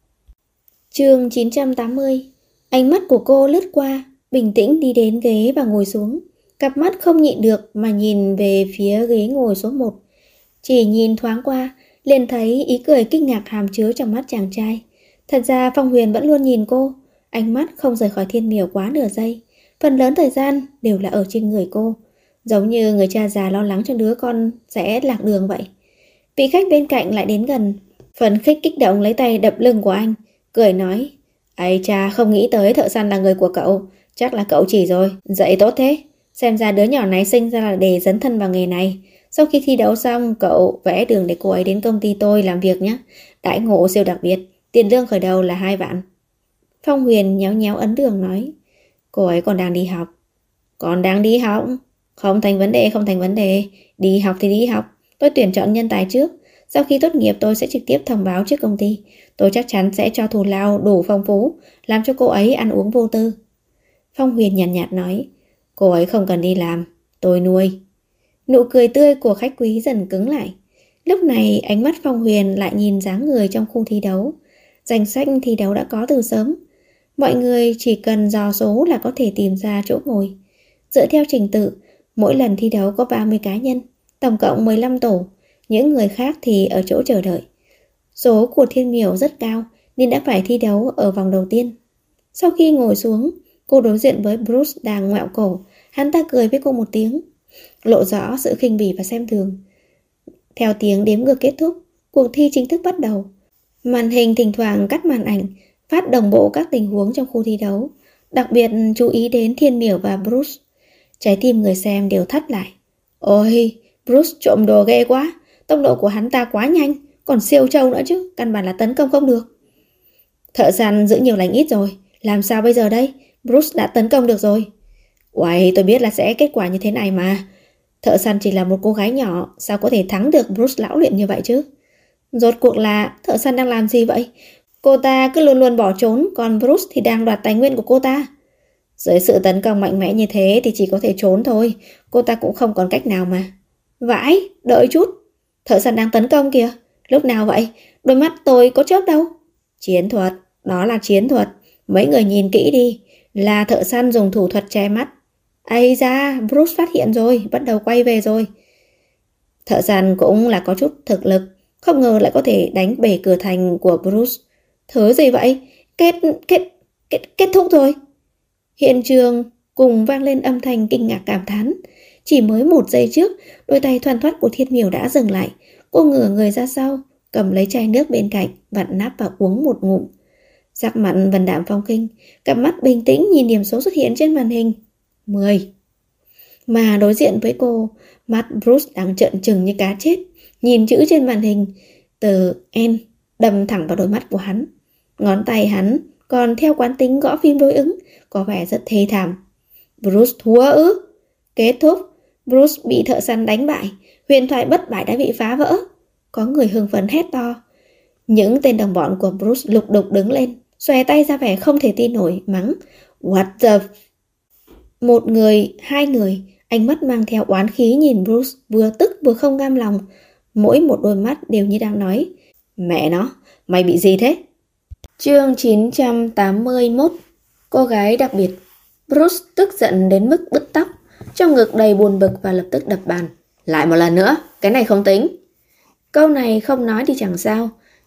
Chương 980. Ánh mắt của cô lướt qua, bình tĩnh đi đến ghế và ngồi xuống. Cặp mắt không nhịn được mà nhìn về phía ghế ngồi số 1. Chỉ nhìn thoáng qua, liền thấy ý cười kinh ngạc hàm chứa trong mắt chàng trai. Thật ra Phong Huyền vẫn luôn nhìn cô, ánh mắt không rời khỏi Thiên Miểu quá nửa giây. Phần lớn thời gian đều là ở trên người cô, giống như người cha già lo lắng cho đứa con sẽ lạc đường vậy. Vị khách bên cạnh lại đến gần, phấn khích kích động lấy tay đập lưng của anh, cười nói: "Ây cha, không nghĩ tới thợ săn là người của cậu, chắc là cậu chỉ rồi, dạy tốt thế. Xem ra đứa nhỏ này sinh ra là để dấn thân vào nghề này. Sau khi thi đấu xong, cậu vẽ đường để cô ấy đến công ty tôi làm việc nhé. Đãi ngộ siêu đặc biệt, tiền lương khởi đầu là 2 vạn." Phong Huyền nhéo nhéo ấn đường nói: "Cô ấy còn đang đi học." "Còn đang đi học? Không thành vấn đề, không thành vấn đề. Đi học thì đi học. Tôi tuyển chọn nhân tài trước. Sau khi tốt nghiệp tôi sẽ trực tiếp thông báo trước công ty. Tôi chắc chắn sẽ cho thù lao đủ phong phú, làm cho cô ấy ăn uống vô tư." Phong Huyền nhàn nhạt nói: "Cô ấy không cần đi làm, tôi nuôi." Nụ cười tươi của khách quý dần cứng lại. Lúc này ánh mắt Phong Huyền lại nhìn dáng người trong khu thi đấu. Danh sách thi đấu đã có từ sớm. Mọi người chỉ cần dò số là có thể tìm ra chỗ ngồi. Dựa theo trình tự, mỗi lần thi đấu có 30 cá nhân, tổng cộng 15 tổ. Những người khác thì ở chỗ chờ đợi. Số của Thiên Miểu rất cao nên đã phải thi đấu ở vòng đầu tiên. Sau khi ngồi xuống, cô đối diện với Bruce đang ngoẹo cổ. Hắn ta cười với cô một tiếng, lộ rõ sự khinh bỉ và xem thường. Theo tiếng đếm ngược kết thúc, cuộc thi chính thức bắt đầu. Màn hình thỉnh thoảng cắt màn ảnh, phát đồng bộ các tình huống trong khu thi đấu. Đặc biệt chú ý đến Thiên Miểu và Bruce. Trái tim người xem đều thắt lại. Ôi, Bruce trộm đồ ghê quá. Tốc độ của hắn ta quá nhanh, còn siêu trâu nữa chứ, căn bản là tấn công không được. Thợ săn giữ nhiều lành ít rồi, làm sao bây giờ đây? Bruce đã tấn công được rồi. Uầy, tôi biết là sẽ kết quả như thế này mà. Thợ săn chỉ là một cô gái nhỏ, sao có thể thắng được Bruce lão luyện như vậy chứ? Rốt cuộc là thợ săn đang làm gì vậy? Cô ta cứ luôn luôn bỏ trốn, còn Bruce thì đang đoạt tài nguyên của cô ta. Dưới sự tấn công mạnh mẽ như thế thì chỉ có thể trốn thôi, cô ta cũng không còn cách nào mà. Vãi, đợi chút. Thợ săn đang tấn công kìa. Lúc nào vậy? Đôi mắt tôi có chớp đâu. Chiến thuật, đó là chiến thuật. Mấy người nhìn kỹ đi, là thợ săn dùng thủ thuật che mắt. Ây da, Bruce phát hiện rồi, bắt đầu quay về rồi. Thợ săn cũng là có chút thực lực, không ngờ lại có thể đánh bể cửa thành của Bruce. Thứ gì vậy? Kết thúc rồi. Hiện trường cùng vang lên âm thanh kinh ngạc cảm thán. Chỉ mới 1 giây trước, đôi tay thoăn thoắt của Thiên Miểu đã dừng lại. Cô ngửa người ra sau, cầm lấy chai nước bên cạnh, vặn nắp và uống một ngụm. Sắc mặt vân đạm phong khinh, cặp mắt bình tĩnh nhìn điểm số xuất hiện trên màn hình. 10. Mà đối diện với cô, mắt Bruce đang trợn trừng như cá chết, nhìn chữ trên màn hình, từ N đâm thẳng vào đôi mắt của hắn. Ngón tay hắn còn theo quán tính gõ phím đối ứng, có vẻ rất thê thảm. Bruce thua ư? Kết thúc, Bruce bị thợ săn đánh bại, huyền thoại bất bại đã bị phá vỡ. Có người hưng phấn hét to. Những tên đồng bọn của Bruce lục đục đứng lên, xòe tay ra vẻ không thể tin nổi, mắng What the... Một người, 2 người, ánh mắt mang theo oán khí nhìn Bruce, vừa tức vừa không cam lòng. Mỗi một đôi mắt đều như đang nói, mẹ nó, mày bị gì thế? Chương 981. Cô gái đặc biệt. Bruce tức giận đến mức bứt tóc, trong ngực đầy buồn bực và lập tức đập bàn. Lại một lần nữa, cái này không tính. Câu này không nói thì chẳng sao,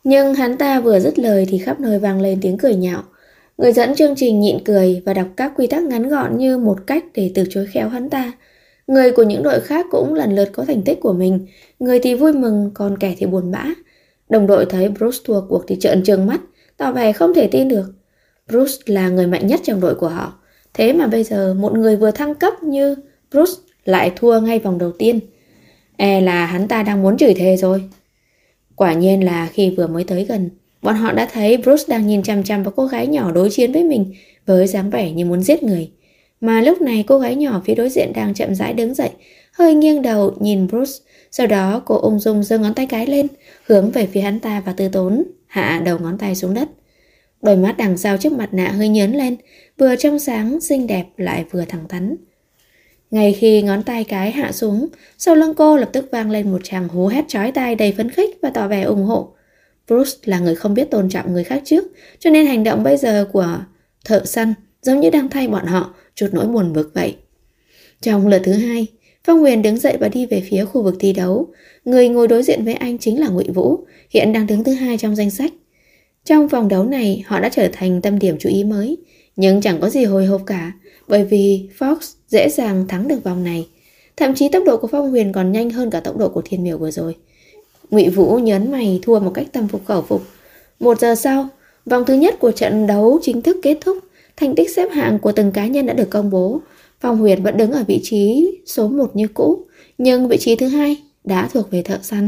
Nhưng hắn ta vừa dứt lời thì khắp nơi vang lên tiếng cười nhạo. Người dẫn chương trình nhịn cười và đọc các quy tắc ngắn gọn như một cách để từ chối khéo hắn ta. Người của những đội khác cũng lần lượt có thành tích của mình, người thì vui mừng, còn kẻ thì buồn bã. Đồng đội thấy Bruce thua cuộc thì trợn trừng mắt, tỏ vẻ không thể tin được. Bruce là người mạnh nhất trong đội của họ. Thế mà bây giờ một người vừa thăng cấp như Bruce lại thua ngay vòng đầu tiên. Là hắn ta đang muốn chửi thề rồi. Quả nhiên là khi vừa mới tới gần, bọn họ đã thấy Bruce đang nhìn chằm chằm vào cô gái nhỏ đối chiến với mình với dáng vẻ như muốn giết người. Mà lúc này cô gái nhỏ phía đối diện đang chậm rãi đứng dậy, hơi nghiêng đầu nhìn Bruce. Sau đó cô ung dung giơ ngón tay cái lên, hướng về phía hắn ta và từ tốn hạ đầu ngón tay xuống đất. Đôi mắt đằng sau chiếc mặt nạ hơi nhớn lên, vừa trong sáng, xinh đẹp lại vừa thẳng thắn. Ngay khi ngón tay cái hạ xuống, sau lưng cô lập tức vang lên một tràng hú hét chói tai đầy phấn khích và tỏ vẻ ủng hộ. Bruce là người không biết tôn trọng người khác trước, cho nên hành động bây giờ của thợ săn giống như đang thay bọn họ chút nỗi buồn bực vậy. Trong lượt thứ 2, Phong Huyền đứng dậy và đi về phía khu vực thi đấu. Người ngồi đối diện với anh chính là Ngụy Vũ, hiện đang đứng thứ 2 trong danh sách. Trong vòng đấu này, họ đã trở thành tâm điểm chú ý mới, nhưng chẳng có gì hồi hộp cả, bởi vì Fox dễ dàng thắng được vòng này. Thậm chí tốc độ của Phong Huyền còn nhanh hơn cả tốc độ của Thiên Miểu vừa rồi. Ngụy Vũ nhớn mày thua một cách tâm phục khẩu phục. 1 giờ sau, vòng thứ nhất của trận đấu chính thức kết thúc. Thành tích xếp hạng của từng cá nhân đã được công bố. Phong Huyền vẫn đứng ở vị trí số 1 như cũ, nhưng vị trí thứ 2 đã thuộc về thợ săn.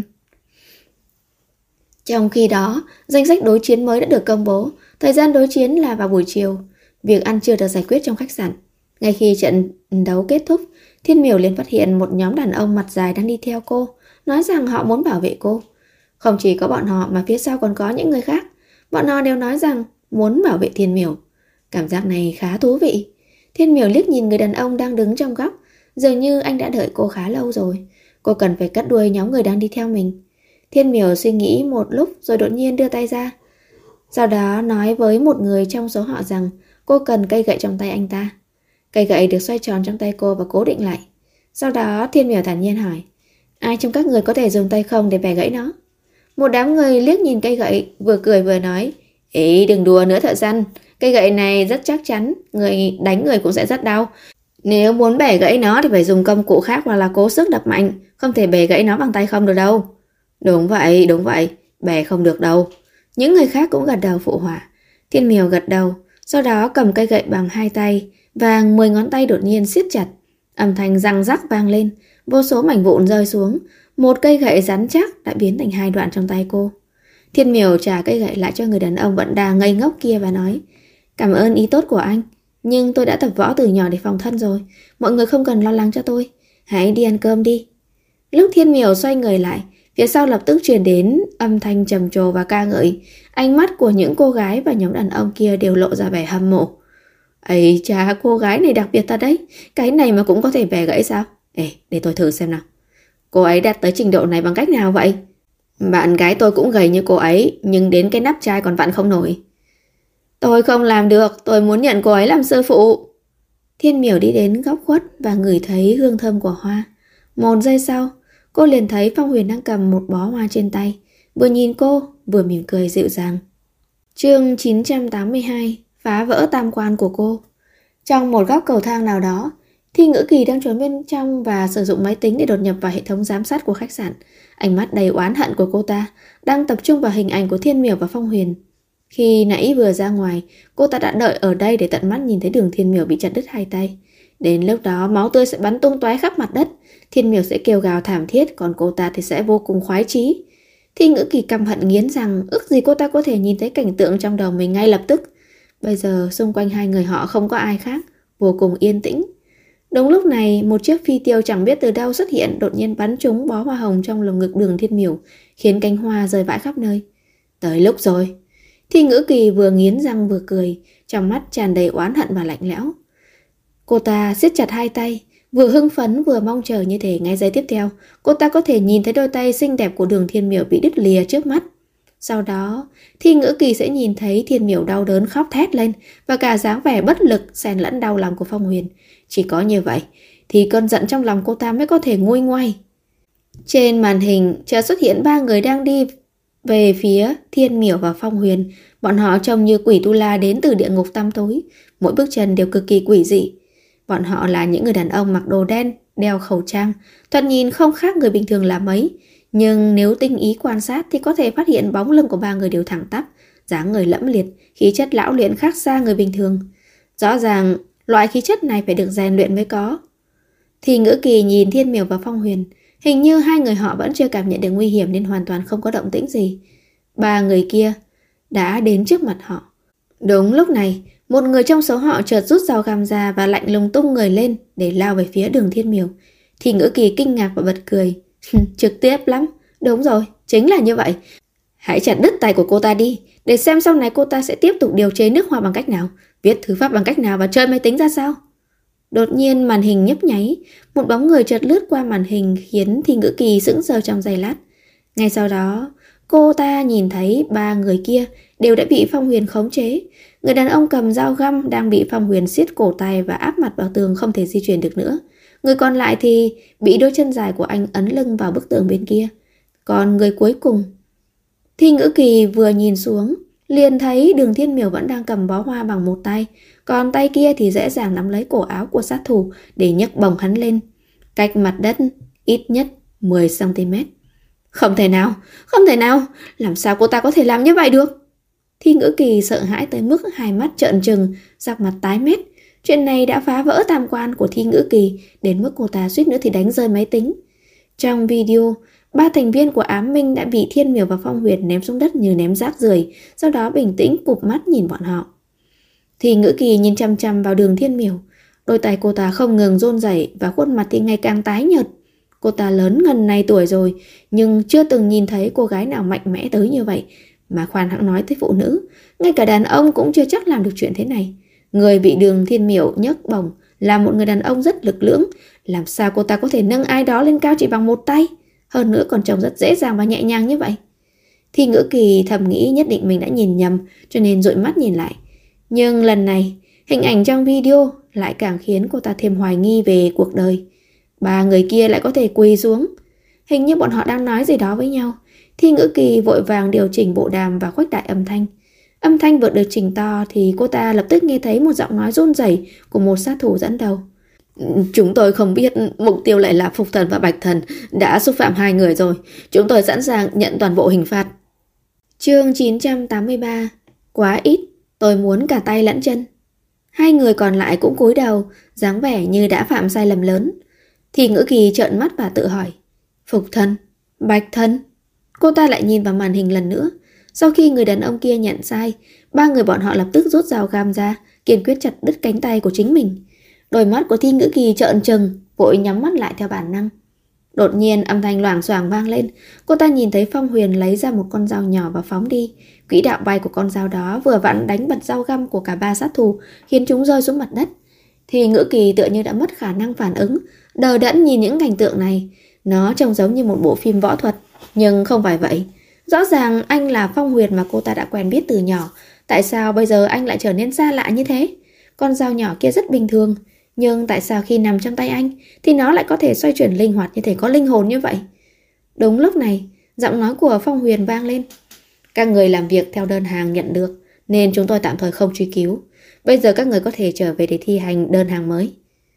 Trong khi đó, danh sách đối chiến mới đã được công bố. Thời gian đối chiến là vào buổi chiều. Việc ăn trưa được giải quyết trong khách sạn. Ngay khi trận đấu kết thúc, Thiên Miểu liền phát hiện một nhóm đàn ông mặt dài đang đi theo cô, nói rằng họ muốn bảo vệ cô. Không chỉ có bọn họ mà phía sau còn có những người khác. Bọn họ đều nói rằng muốn bảo vệ Thiên Miểu. Cảm giác này khá thú vị. Thiên Miểu liếc nhìn người đàn ông đang đứng trong góc. Dường như anh đã đợi cô khá lâu rồi. Cô cần phải cắt đuôi nhóm người đang đi theo mình. Thiên Miểu suy nghĩ một lúc rồi đột nhiên đưa tay ra. Sau đó nói với một người trong số họ rằng cô cần cây gậy trong tay anh ta. Cây gậy được xoay tròn trong tay cô và cố định lại. Sau đó Thiên Miểu thản nhiên hỏi: ai trong các người có thể dùng tay không để bẻ gãy nó? Một đám người liếc nhìn cây gậy, vừa cười vừa nói: ý, đừng đùa nữa thợ săn. Cây gậy này rất chắc chắn, người đánh người cũng sẽ rất đau. Nếu muốn bẻ gãy nó thì phải dùng công cụ khác hoặc là cố sức đập mạnh, không thể bẻ gãy nó bằng tay không được đâu. Đúng vậy, bẻ không được đâu. Những người khác cũng gật đầu phụ họa. Thiên Miểu gật đầu, sau đó cầm cây gậy bằng 2 tay và 10 ngón tay đột nhiên siết chặt. Âm thanh răng rắc vang lên, vô số mảnh vụn rơi xuống. Một cây gậy rắn chắc đã biến thành 2 đoạn trong tay cô. Thiên Miểu trả cây gậy lại cho người đàn ông vẫn đang ngây ngốc kia và nói: cảm ơn ý tốt của anh, nhưng tôi đã tập võ từ nhỏ để phòng thân rồi. Mọi người không cần lo lắng cho tôi. Hãy đi ăn cơm đi. Lúc Thiên Miểu xoay người lại, phía sau lập tức truyền đến âm thanh trầm trồ và ca ngợi. Ánh mắt của những cô gái và nhóm đàn ông kia đều lộ ra vẻ hâm mộ. Ây chà, cô gái này đặc biệt thật đấy. Cái này mà cũng có thể bẻ gãy sao? Để tôi thử xem nào. Cô ấy đạt tới trình độ này bằng cách nào vậy? Bạn gái tôi cũng gầy như cô ấy, nhưng đến cái nắp chai còn vặn không nổi. Tôi không làm được, tôi muốn nhận cô ấy làm sư phụ. Thiên Miểu đi đến góc khuất và ngửi thấy hương thơm của hoa. 1 giây sau, cô liền thấy Phong Huyền đang cầm một bó hoa trên tay, vừa nhìn cô vừa mỉm cười dịu dàng. Chương 982: phá vỡ tam quan của cô. Trong một góc cầu thang nào đó, Thi Ngữ Kỳ đang trốn bên trong và sử dụng máy tính để đột nhập vào hệ thống giám sát của khách sạn. Ánh mắt đầy oán hận của cô ta đang tập trung vào hình ảnh của Thiên Miểu và Phong Huyền. Khi nãy vừa ra ngoài, cô ta đã đợi ở đây để tận mắt nhìn thấy Đường Thiên Miểu bị chặt đứt 2 tay. Đến lúc đó máu tươi sẽ bắn tung tóe khắp mặt đất. Thiên Miểu sẽ kêu gào thảm thiết, còn cô ta thì sẽ vô cùng khoái chí. Thi Ngữ Kỳ căm hận nghiến rằng ước gì cô ta có thể nhìn thấy cảnh tượng trong đầu mình ngay lập tức. Bây giờ xung quanh hai người họ không có ai khác, vô cùng yên tĩnh. Đúng lúc này, một chiếc phi tiêu chẳng biết từ đâu xuất hiện, đột nhiên bắn trúng bó hoa hồng trong lồng ngực Đường Thiên Miểu, khiến cánh hoa rơi vãi khắp nơi. Tới lúc rồi. Thi Ngữ Kỳ vừa nghiến răng vừa cười, trong mắt tràn đầy oán hận và lạnh lẽo. Cô ta siết chặt 2 tay, vừa hưng phấn vừa mong chờ như thể ngay giây tiếp theo cô ta có thể nhìn thấy đôi tay xinh đẹp của Đường Thiên Miểu bị đứt lìa trước mắt. Sau đó, Thi Ngữ Kỳ sẽ nhìn thấy Thiên Miểu đau đớn khóc thét lên và cả dáng vẻ bất lực xen lẫn đau lòng của Phong Huyền. Chỉ có như vậy thì cơn giận trong lòng cô ta mới có thể nguôi ngoai. Trên màn hình chợt xuất hiện 3 người đang đi Về phía Thiên Miểu và Phong Huyền, bọn họ trông như quỷ tu la đến từ địa ngục tăm tối, mỗi bước chân đều cực kỳ quỷ dị. Bọn họ là những người đàn ông mặc đồ đen, đeo khẩu trang, thoạt nhìn không khác người bình thường là mấy. Nhưng nếu tinh ý quan sát thì có thể phát hiện bóng lưng của ba người đều thẳng tắp, dáng người lẫm liệt, khí chất lão luyện khác xa người bình thường. Rõ ràng, loại khí chất này phải được rèn luyện mới có. Thì Ngữ Kỳ nhìn Thiên Miểu và Phong Huyền, hình như hai người họ vẫn chưa cảm nhận được nguy hiểm nên hoàn toàn không có động tĩnh gì. Ba người kia đã đến trước mặt họ. Đúng lúc này, một người trong số họ chợt rút dao găm ra và lạnh lùng tung người lên để lao về phía Đường Thiên Miểu. Thì Ngữ Kỳ kinh ngạc và bật cười. Trực tiếp lắm. Đúng rồi, chính là như vậy. Hãy chặt đứt tay của cô ta đi, để xem sau này cô ta sẽ tiếp tục điều chế nước hoa bằng cách nào, viết thư pháp bằng cách nào và chơi máy tính ra sao. Đột nhiên màn hình nhấp nháy, một bóng người chợt lướt qua màn hình khiến Thi Ngữ Kỳ sững sờ trong giây lát. Ngay sau đó, cô ta nhìn thấy ba người kia đều đã bị Phong Huyền khống chế. Người đàn ông cầm dao găm đang bị Phong Huyền siết cổ tay và áp mặt vào tường không thể di chuyển được nữa. Người còn lại thì bị đôi chân dài của anh ấn lưng vào bức tường bên kia. Còn người cuối cùng... Thi Ngữ Kỳ vừa nhìn xuống, liền thấy Đường Thiên Miểu vẫn đang cầm bó hoa bằng một tay, còn tay kia thì dễ dàng nắm lấy cổ áo của sát thủ để nhấc bổng hắn lên, cách mặt đất ít nhất 10 cm. Không thể nào, không thể nào, làm sao cô ta có thể làm như vậy được? Thi Ngữ Kỳ sợ hãi tới mức hai mắt trợn trừng, sắc mặt tái mét. Chuyện này đã phá vỡ tam quan của Thi Ngữ Kỳ đến mức cô ta suýt nữa thì đánh rơi máy tính. Trong video, ba thành viên của Ám Minh đã bị Thiên Miểu và Phong Huyền ném xuống đất như ném rác rưởi, sau đó bình tĩnh cụp mắt nhìn bọn họ. Thì Ngữ Kỳ nhìn chăm chăm vào Đường Thiên Miểu, đôi tay cô ta không ngừng run rẩy và khuôn mặt thì ngày càng tái nhợt. Cô ta lớn ngần này tuổi rồi, nhưng chưa từng nhìn thấy cô gái nào mạnh mẽ tới như vậy. Mà khoan hẵng nói tới phụ nữ, ngay cả đàn ông cũng chưa chắc làm được chuyện thế này. Người bị Đường Thiên Miểu nhấc bổng là một người đàn ông rất lực lưỡng, làm sao cô ta có thể nâng ai đó lên cao chỉ bằng một tay, hơn nữa còn trông rất dễ dàng và nhẹ nhàng như vậy. Thì Ngữ Kỳ thầm nghĩ nhất định mình đã nhìn nhầm, cho nên dụi mắt nhìn lại. Nhưng lần này, hình ảnh trong video lại càng khiến cô ta thêm hoài nghi về cuộc đời. Ba người kia lại có thể quỳ xuống, hình như bọn họ đang nói gì đó với nhau. Thì Ngữ Kỳ vội vàng điều chỉnh bộ đàm và khuếch đại âm thanh. Âm thanh vừa được chỉnh to thì cô ta lập tức nghe thấy một giọng nói run rẩy của một sát thủ dẫn đầu. Chúng tôi không biết mục tiêu lại là Phục Thần và Bạch Thần, đã xúc phạm hai người rồi. Chúng tôi sẵn sàng nhận toàn bộ hình phạt. Chương 983. Quá ít, tôi muốn cả tay lẫn chân. Hai người còn lại cũng cúi đầu, dáng vẻ như đã phạm sai lầm lớn. Thì Ngữ Kỳ trợn mắt và tự hỏi, Phục Thần, Bạch Thần. Cô ta lại nhìn vào màn hình lần nữa. Sau khi người đàn ông kia nhận sai, ba người bọn họ lập tức rút dao găm ra, kiên quyết chặt đứt cánh tay của chính mình. Đôi mắt của Thi Ngữ Kỳ trợn trừng, vội nhắm mắt lại theo bản năng. Đột nhiên âm thanh loảng xoảng vang lên. Cô ta nhìn thấy Phong Huyền lấy ra một con dao nhỏ và phóng đi. Quỹ đạo bay của con dao đó vừa vặn đánh bật dao găm của cả ba sát thủ, khiến chúng rơi xuống mặt đất. Thì Ngữ Kỳ tựa như đã mất khả năng phản ứng, đờ đẫn nhìn những cảnh tượng này. Nó trông giống như một bộ phim võ thuật, nhưng không phải vậy. Rõ ràng anh là Phong Huyền mà cô ta đã quen biết từ nhỏ. Tại sao bây giờ anh lại trở nên xa lạ như thế? Con dao nhỏ kia rất bình thường, nhưng tại sao khi nằm trong tay anh thì nó lại có thể xoay chuyển linh hoạt như thể có linh hồn như vậy? Đúng lúc này, giọng nói của Phong Huyền vang lên. Các người làm việc theo đơn hàng nhận được, nên chúng tôi tạm thời không truy cứu. Bây giờ các người có thể trở về để thi hành đơn hàng mới.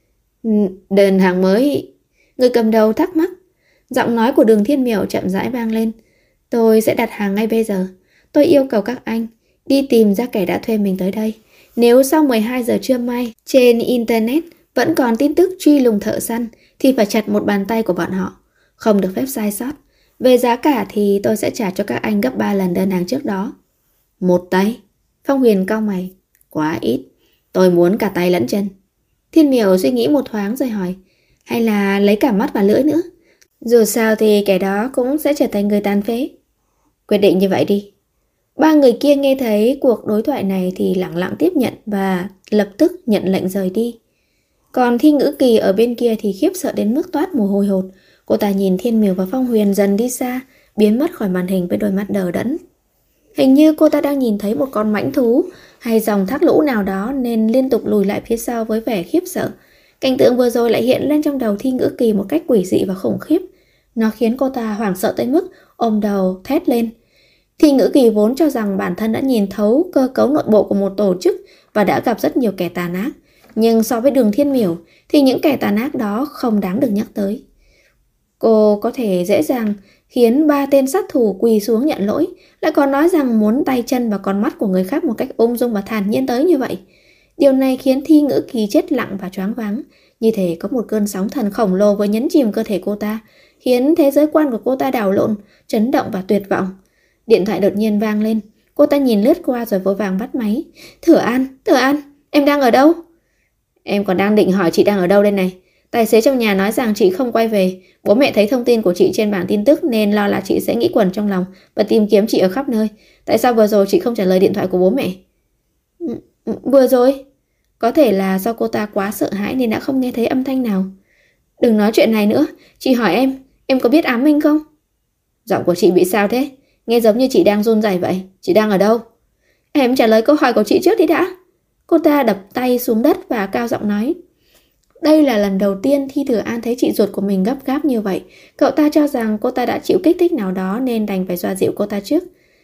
Đơn hàng mới? Người cầm đầu thắc mắc. Giọng nói của Đường Thiên Miểu chậm rãi vang lên. Tôi sẽ đặt hàng ngay bây giờ. Tôi yêu cầu các anh đi tìm ra kẻ đã thuê mình tới đây. Nếu sau 12 giờ trưa mai trên Internet vẫn còn tin tức truy lùng thợ săn thì phải chặt một bàn tay của bọn họ. Không được phép sai sót. Về giá cả thì tôi sẽ trả cho các anh gấp 3 lần đơn hàng trước đó. Một tay? Phong Huyền cau mày. Quá ít. Tôi muốn cả tay lẫn chân. Thiên Miểu suy nghĩ một thoáng rồi hỏi. Hay là lấy cả mắt và lưỡi nữa? Dù sao thì kẻ đó cũng sẽ trở thành người tàn phế. Quyết định như vậy đi. Ba người kia nghe thấy cuộc đối thoại này thì lặng lặng tiếp nhận và lập tức nhận lệnh rời đi. Còn Thi Ngữ Kỳ ở bên kia thì khiếp sợ đến mức toát mồ hôi hột. Cô ta nhìn Thiên Miểu và Phong Huyền dần đi xa, biến mất khỏi màn hình với đôi mắt đờ đẫn. Hình như cô ta đang nhìn thấy một con mãnh thú hay dòng thác lũ nào đó nên liên tục lùi lại phía sau với vẻ khiếp sợ. Cảnh tượng vừa rồi lại hiện lên trong đầu Thi Ngữ Kỳ một cách quỷ dị và khủng khiếp. Nó khiến cô ta hoảng sợ tới mức ôm đầu thét lên. Thi Ngữ Kỳ vốn cho rằng bản thân đã nhìn thấu cơ cấu nội bộ của một tổ chức và đã gặp rất nhiều kẻ tàn ác. Nhưng so với Đường Thiên Miểu thì những kẻ tàn ác đó không đáng được nhắc tới. Cô có thể dễ dàng khiến 3 tên sát thủ quỳ xuống nhận lỗi, lại còn nói rằng muốn tay chân và con mắt của người khác một cách ung dung và thản nhiên tới như vậy. Điều này khiến Thi Ngữ Kỳ chết lặng và choáng váng, như thể có một cơn sóng thần khổng lồ vừa nhấn chìm cơ thể cô ta, khiến thế giới quan của cô ta đảo lộn, chấn động và tuyệt vọng. Điện thoại đột nhiên vang lên, cô ta nhìn lướt qua rồi vội vàng bắt máy. Thừa An, em đang ở đâu? Em còn đang định hỏi chị đang ở đâu đây này. Tài xế trong nhà nói rằng chị không quay về. Bố mẹ thấy thông tin của chị trên bảng tin tức nên lo là chị sẽ nghĩ quẩn trong lòng và tìm kiếm chị ở khắp nơi. Tại sao vừa rồi chị không trả lời điện thoại của bố mẹ? Vừa rồi? Có thể là do cô ta quá sợ hãi nên đã không nghe thấy âm thanh nào. Đừng nói chuyện này nữa. Chị hỏi em có biết Ám Minh không? Giọng của chị bị sao thế? Nghe giống như chị đang run rẩy vậy. Chị đang ở đâu? Em trả lời câu hỏi của chị trước đi đã. Cô ta đập tay xuống đất và cao giọng nói. Đây là lần đầu tiên Thi Thừa An thấy chị ruột của mình gấp gáp như vậy. Cậu ta cho rằng cô ta đã chịu kích thích nào đó nên đành phải xoa dịu cô ta trước.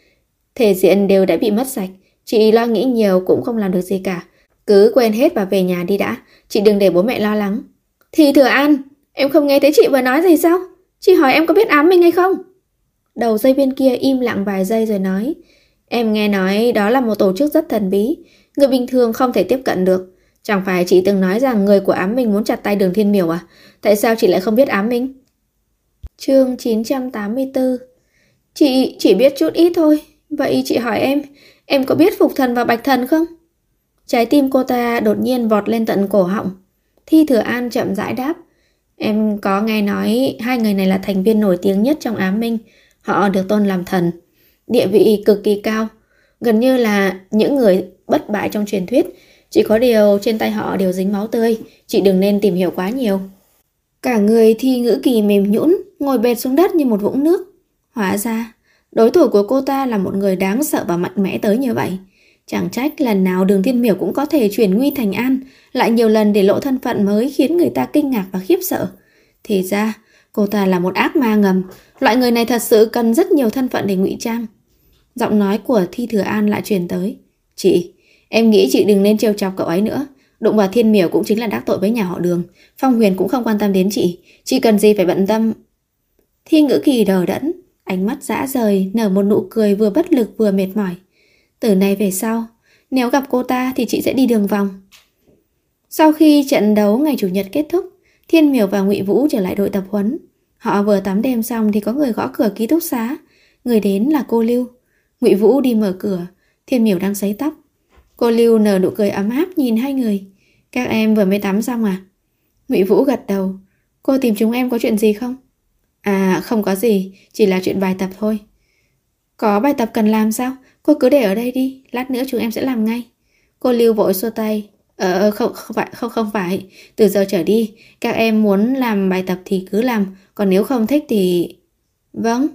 Thể diện đều đã bị mất sạch. Chị lo nghĩ nhiều cũng không làm được gì cả. Cứ quên hết và về nhà đi đã. Chị đừng để bố mẹ lo lắng. Thi Thừa An, em không nghe thấy chị vừa nói gì sao? Chị hỏi em có biết Ám Minh hay không? Đầu dây bên kia im lặng vài giây rồi nói. Em nghe nói đó là một tổ chức rất thần bí. Người bình thường không thể tiếp cận được. Chẳng phải chị từng nói rằng người của Ám Minh muốn chặt tay Đường Thiên Miểu à? Tại sao chị lại không biết Ám Minh? Chương 984. Chị chỉ biết chút ít thôi. Vậy chị hỏi em có biết Phục Thần và Bạch Thần không? Trái tim cô ta đột nhiên vọt lên tận cổ họng. Thi Thừa An chậm rãi đáp. Em có nghe nói hai người này là thành viên nổi tiếng nhất trong Ám Minh. Họ được tôn làm thần. Địa vị cực kỳ cao. Gần như là những người bất bại trong truyền thuyết. Chỉ có điều trên tay họ đều dính máu tươi. Chị đừng nên tìm hiểu quá nhiều. Cả người Thi Ngữ Kỳ mềm nhũn, ngồi bệt xuống đất như một vũng nước. Hóa ra đối thủ của cô ta là một người đáng sợ và mạnh mẽ tới như vậy. Chẳng trách lần nào Đường Thiên Miểu cũng có thể chuyển nguy thành an, lại nhiều lần để lộ thân phận mới khiến người ta kinh ngạc và khiếp sợ. Thì ra cô ta là một ác ma ngầm. Loại người này thật sự cần rất nhiều thân phận để ngụy trang. Giọng nói của Thi Thừa An lại truyền tới. Chị, em nghĩ chị đừng nên trêu chọc cậu ấy nữa. Đụng vào Thiên Miểu cũng chính là đắc tội với nhà họ Đường. Phong Huyền cũng không quan tâm đến chị cần gì phải bận tâm. Thi Ngữ Kỳ đờ đẫn, ánh mắt dã rời, nở một nụ cười vừa bất lực vừa mệt mỏi. Từ nay về sau, nếu gặp cô ta thì chị sẽ đi đường vòng. Sau khi trận đấu ngày Chủ nhật kết thúc, Thiên Miểu và Ngụy Vũ trở lại đội tập huấn. Họ vừa tắm đêm xong thì có người gõ cửa ký túc xá. Người đến là cô Lưu. Ngụy Vũ đi mở cửa. Thiên Miểu đang sấy tóc. Cô Lưu nở nụ cười ấm áp nhìn hai người. Các em vừa mới tắm xong à? Ngụy Vũ gật đầu. Cô tìm chúng em có chuyện gì không? À không có gì, chỉ là chuyện bài tập thôi. Có bài tập cần làm sao? Cô cứ để ở đây đi, lát nữa chúng em sẽ làm ngay. Cô Lưu vội xua tay. Không phải, từ giờ trở đi, các em muốn làm bài tập thì cứ làm, còn nếu không thích thì... Vâng.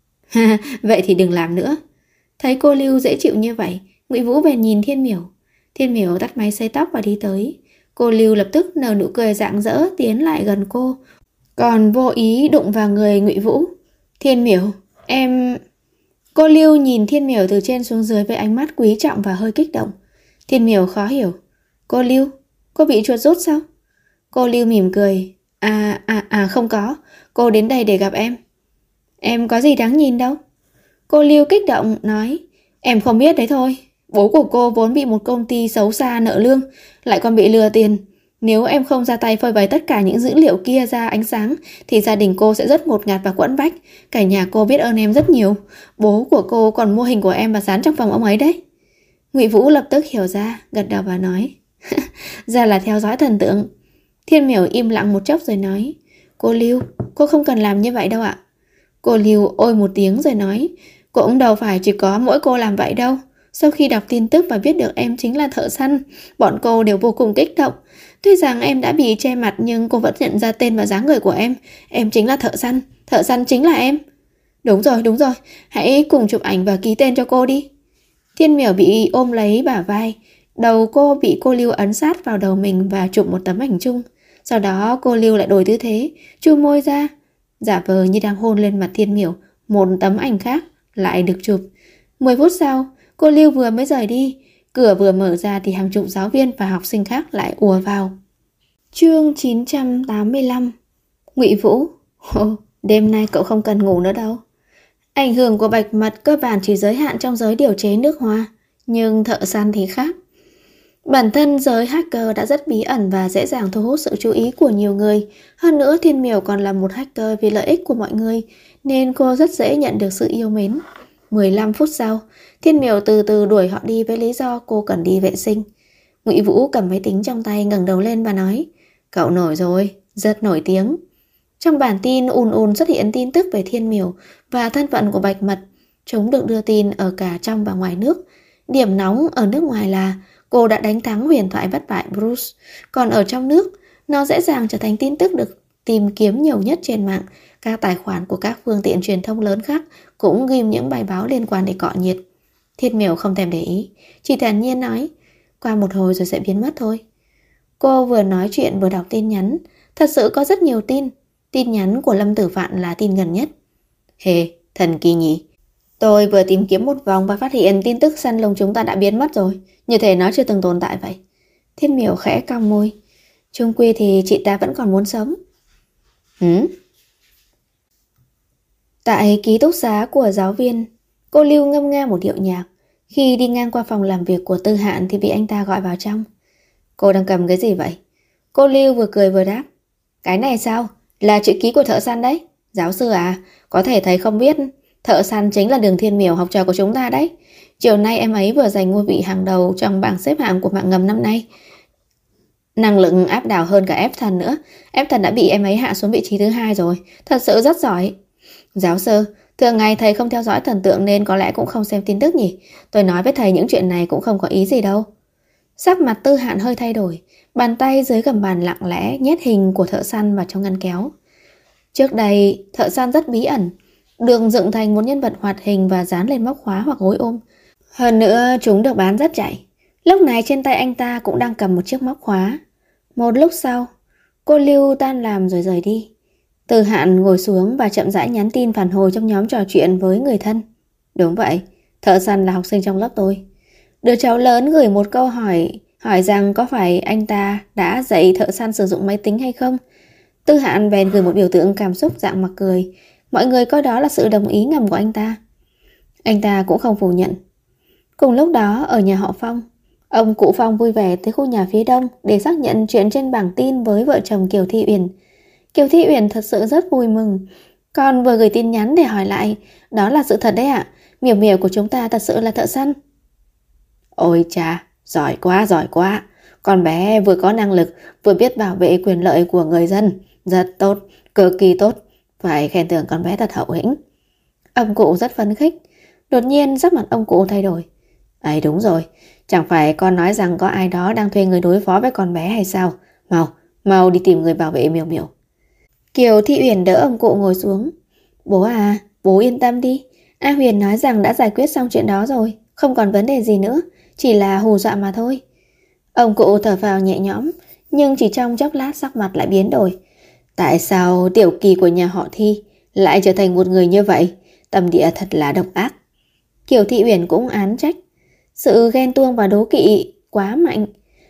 Vậy thì đừng làm nữa. Thấy cô Lưu dễ chịu như vậy, Ngụy Vũ bèn nhìn Thiên Miểu. Thiên Miểu tắt máy sấy tóc và đi tới. Cô Lưu lập tức nở nụ cười rạng rỡ tiến lại gần cô, còn vô ý đụng vào người Ngụy Vũ. Thiên Miểu, em... Cô Lưu nhìn Thiên Miểu từ trên xuống dưới với ánh mắt quý trọng và hơi kích động. Thiên Miểu khó hiểu. Cô Lưu, cô bị chuột rút sao? Cô Lưu mỉm cười. Không có. Cô đến đây để gặp em. Em có gì đáng nhìn đâu. Cô Lưu kích động nói. Em không biết đấy thôi. Bố của cô vốn bị một công ty xấu xa nợ lương, lại còn bị lừa tiền. Nếu em không ra tay phơi bày tất cả những dữ liệu kia ra ánh sáng thì gia đình cô sẽ rất ngột ngạt và quẫn bách. Cả nhà cô biết ơn em rất nhiều. Bố của cô còn mua hình của em và dán trong phòng ông ấy đấy. Ngụy Vũ lập tức hiểu ra, gật đầu và nói. Ra là theo dõi thần tượng. Thiên Miểu im lặng một chốc rồi nói. Cô Lưu, cô không cần làm như vậy đâu ạ. Cô Lưu ôi một tiếng rồi nói. Cũng đâu phải chỉ có mỗi cô làm vậy đâu. Sau khi đọc tin tức và biết được em chính là thợ săn, bọn cô đều vô cùng kích động. Tuy rằng em đã bị che mặt nhưng cô vẫn nhận ra tên và dáng người của em. Em chính là thợ săn chính là em. Đúng rồi, hãy cùng chụp ảnh và ký tên cho cô đi. Thiên Miểu bị ôm lấy bả vai. Đầu cô bị cô Lưu ấn sát vào đầu mình và chụp một tấm ảnh chung. Sau đó cô Lưu lại đổi tư thế, chu môi ra, giả vờ như đang hôn lên mặt Thiên Miểu. Một tấm ảnh khác lại được chụp. 10 phút sau, cô Lưu vừa mới rời đi. Cửa vừa mở ra thì hàng chục giáo viên và học sinh khác lại ùa vào. Chương 985. Ngụy Vũ. Đêm nay cậu không cần ngủ nữa đâu. Ảnh hưởng của bạch mật cơ bản chỉ giới hạn trong giới điều chế nước hoa, nhưng thợ săn thì khác. Bản thân giới hacker đã rất bí ẩn và dễ dàng thu hút sự chú ý của nhiều người. Hơn nữa Thiên Miểu còn là một hacker vì lợi ích của mọi người, nên cô rất dễ nhận được sự yêu mến. 15 phút sau, Thiên Miểu từ từ đuổi họ đi với lý do cô cần đi vệ sinh. Ngụy Vũ cầm máy tính trong tay ngẩng đầu lên và nói, cậu nổi rồi, rất nổi tiếng. Trong bản tin ùn xuất hiện tin tức về Thiên Miểu và thân phận của bạch mật. Chúng được đưa tin ở cả trong và ngoài nước. Điểm nóng ở nước ngoài là cô đã đánh thắng huyền thoại bất bại Bruce. Còn ở trong nước, nó dễ dàng trở thành tin tức được tìm kiếm nhiều nhất trên mạng. Các tài khoản của các phương tiện truyền thông lớn khác cũng ghim những bài báo liên quan để cọ nhiệt. Thiên Miểu không thèm để ý, chỉ thản nhiên nói, qua một hồi rồi sẽ biến mất thôi. Cô vừa nói chuyện vừa đọc tin nhắn. Thật sự có rất nhiều tin. Tin nhắn của Lâm Tử Vạn là tin gần nhất. Hề, thần kỳ nhỉ. Tôi vừa tìm kiếm một vòng và phát hiện tin tức săn lùng chúng ta đã biến mất rồi. Như thể nó chưa từng tồn tại vậy. Thiên Miểu khẽ cong môi. Chung quy thì chị ta vẫn còn muốn sống. Tại ký túc xá của giáo viên, cô Lưu ngâm nga một điệu nhạc. Khi đi ngang qua phòng làm việc của Tư Hạn thì bị anh ta gọi vào trong. Cô đang cầm cái gì vậy? Cô Lưu vừa cười vừa đáp. Cái này sao? Là chữ ký của thợ săn đấy. Giáo sư à, có thể thầy không biết, thợ săn chính là Đường Thiên Miểu, học trò của chúng ta đấy. Chiều nay em ấy vừa giành ngôi vị hàng đầu trong bảng xếp hạng của mạng ngầm năm nay. Năng lực áp đảo hơn cả ép thần nữa. Ép thần đã bị em ấy hạ xuống vị trí thứ 2 rồi. Thật sự rất giỏi. Giáo sư, thường ngày thầy không theo dõi thần tượng nên có lẽ cũng không xem tin tức nhỉ. Tôi nói với thầy những chuyện này cũng không có ý gì đâu. Sắc mặt Tư Hạn hơi thay đổi. Bàn tay dưới gầm bàn lặng lẽ nhét hình của thợ săn vào trong ngăn kéo. Trước đây, thợ săn rất bí ẩn, được dựng thành một nhân vật hoạt hình và dán lên móc khóa hoặc gối ôm. Hơn nữa, chúng được bán rất chạy. Lúc này trên tay anh ta cũng đang cầm một chiếc móc khóa. Một lúc sau, cô Lưu tan làm rồi rời đi. Từ Hạn ngồi xuống và chậm rãi nhắn tin phản hồi trong nhóm trò chuyện với người thân. Đúng vậy, thợ săn là học sinh trong lớp tôi. Đứa cháu lớn gửi một câu hỏi rằng có phải anh ta đã dạy thợ săn sử dụng máy tính hay không. Tư Hạn bèn gửi một biểu tượng cảm xúc dạng mặt cười. Mọi người coi đó là sự đồng ý ngầm của anh ta. Anh ta cũng không phủ nhận. Cùng lúc đó ở nhà họ Phong, ông cụ Phong vui vẻ tới khu nhà phía đông để xác nhận chuyện trên bảng tin với vợ chồng Kiều Thị Uyển. Kiều Thị Uyển thật sự rất vui mừng. Con vừa gửi tin nhắn để hỏi lại. Đó là sự thật đấy ạ. Miểu Miểu của chúng ta thật sự là thợ săn. Ôi chà, giỏi quá. Con bé vừa có năng lực, vừa biết bảo vệ quyền lợi của người dân. Rất tốt, cực kỳ tốt. Phải khen thưởng con bé thật hậu hĩnh. Ông cụ rất phấn khích. Đột nhiên sắc mặt ông cụ thay đổi. Ấy đúng rồi, chẳng phải con nói rằng có ai đó đang thuê người đối phó với con bé hay sao? Mau đi tìm người bảo vệ Miểu Miểu. Kiều Thị Uyển đỡ ông cụ ngồi xuống. Bố à, bố yên tâm đi. A Huyền nói rằng đã giải quyết xong chuyện đó rồi, không còn vấn đề gì nữa, chỉ là hù dọa mà thôi. Ông cụ thở phào nhẹ nhõm, nhưng chỉ trong chốc lát sắc mặt lại biến đổi. Tại sao tiểu kỳ của nhà họ Thi lại trở thành một người như vậy? Tâm địa thật là độc ác. Kiều Thị Uyển cũng án trách. Sự ghen tuông và đố kỵ quá mạnh.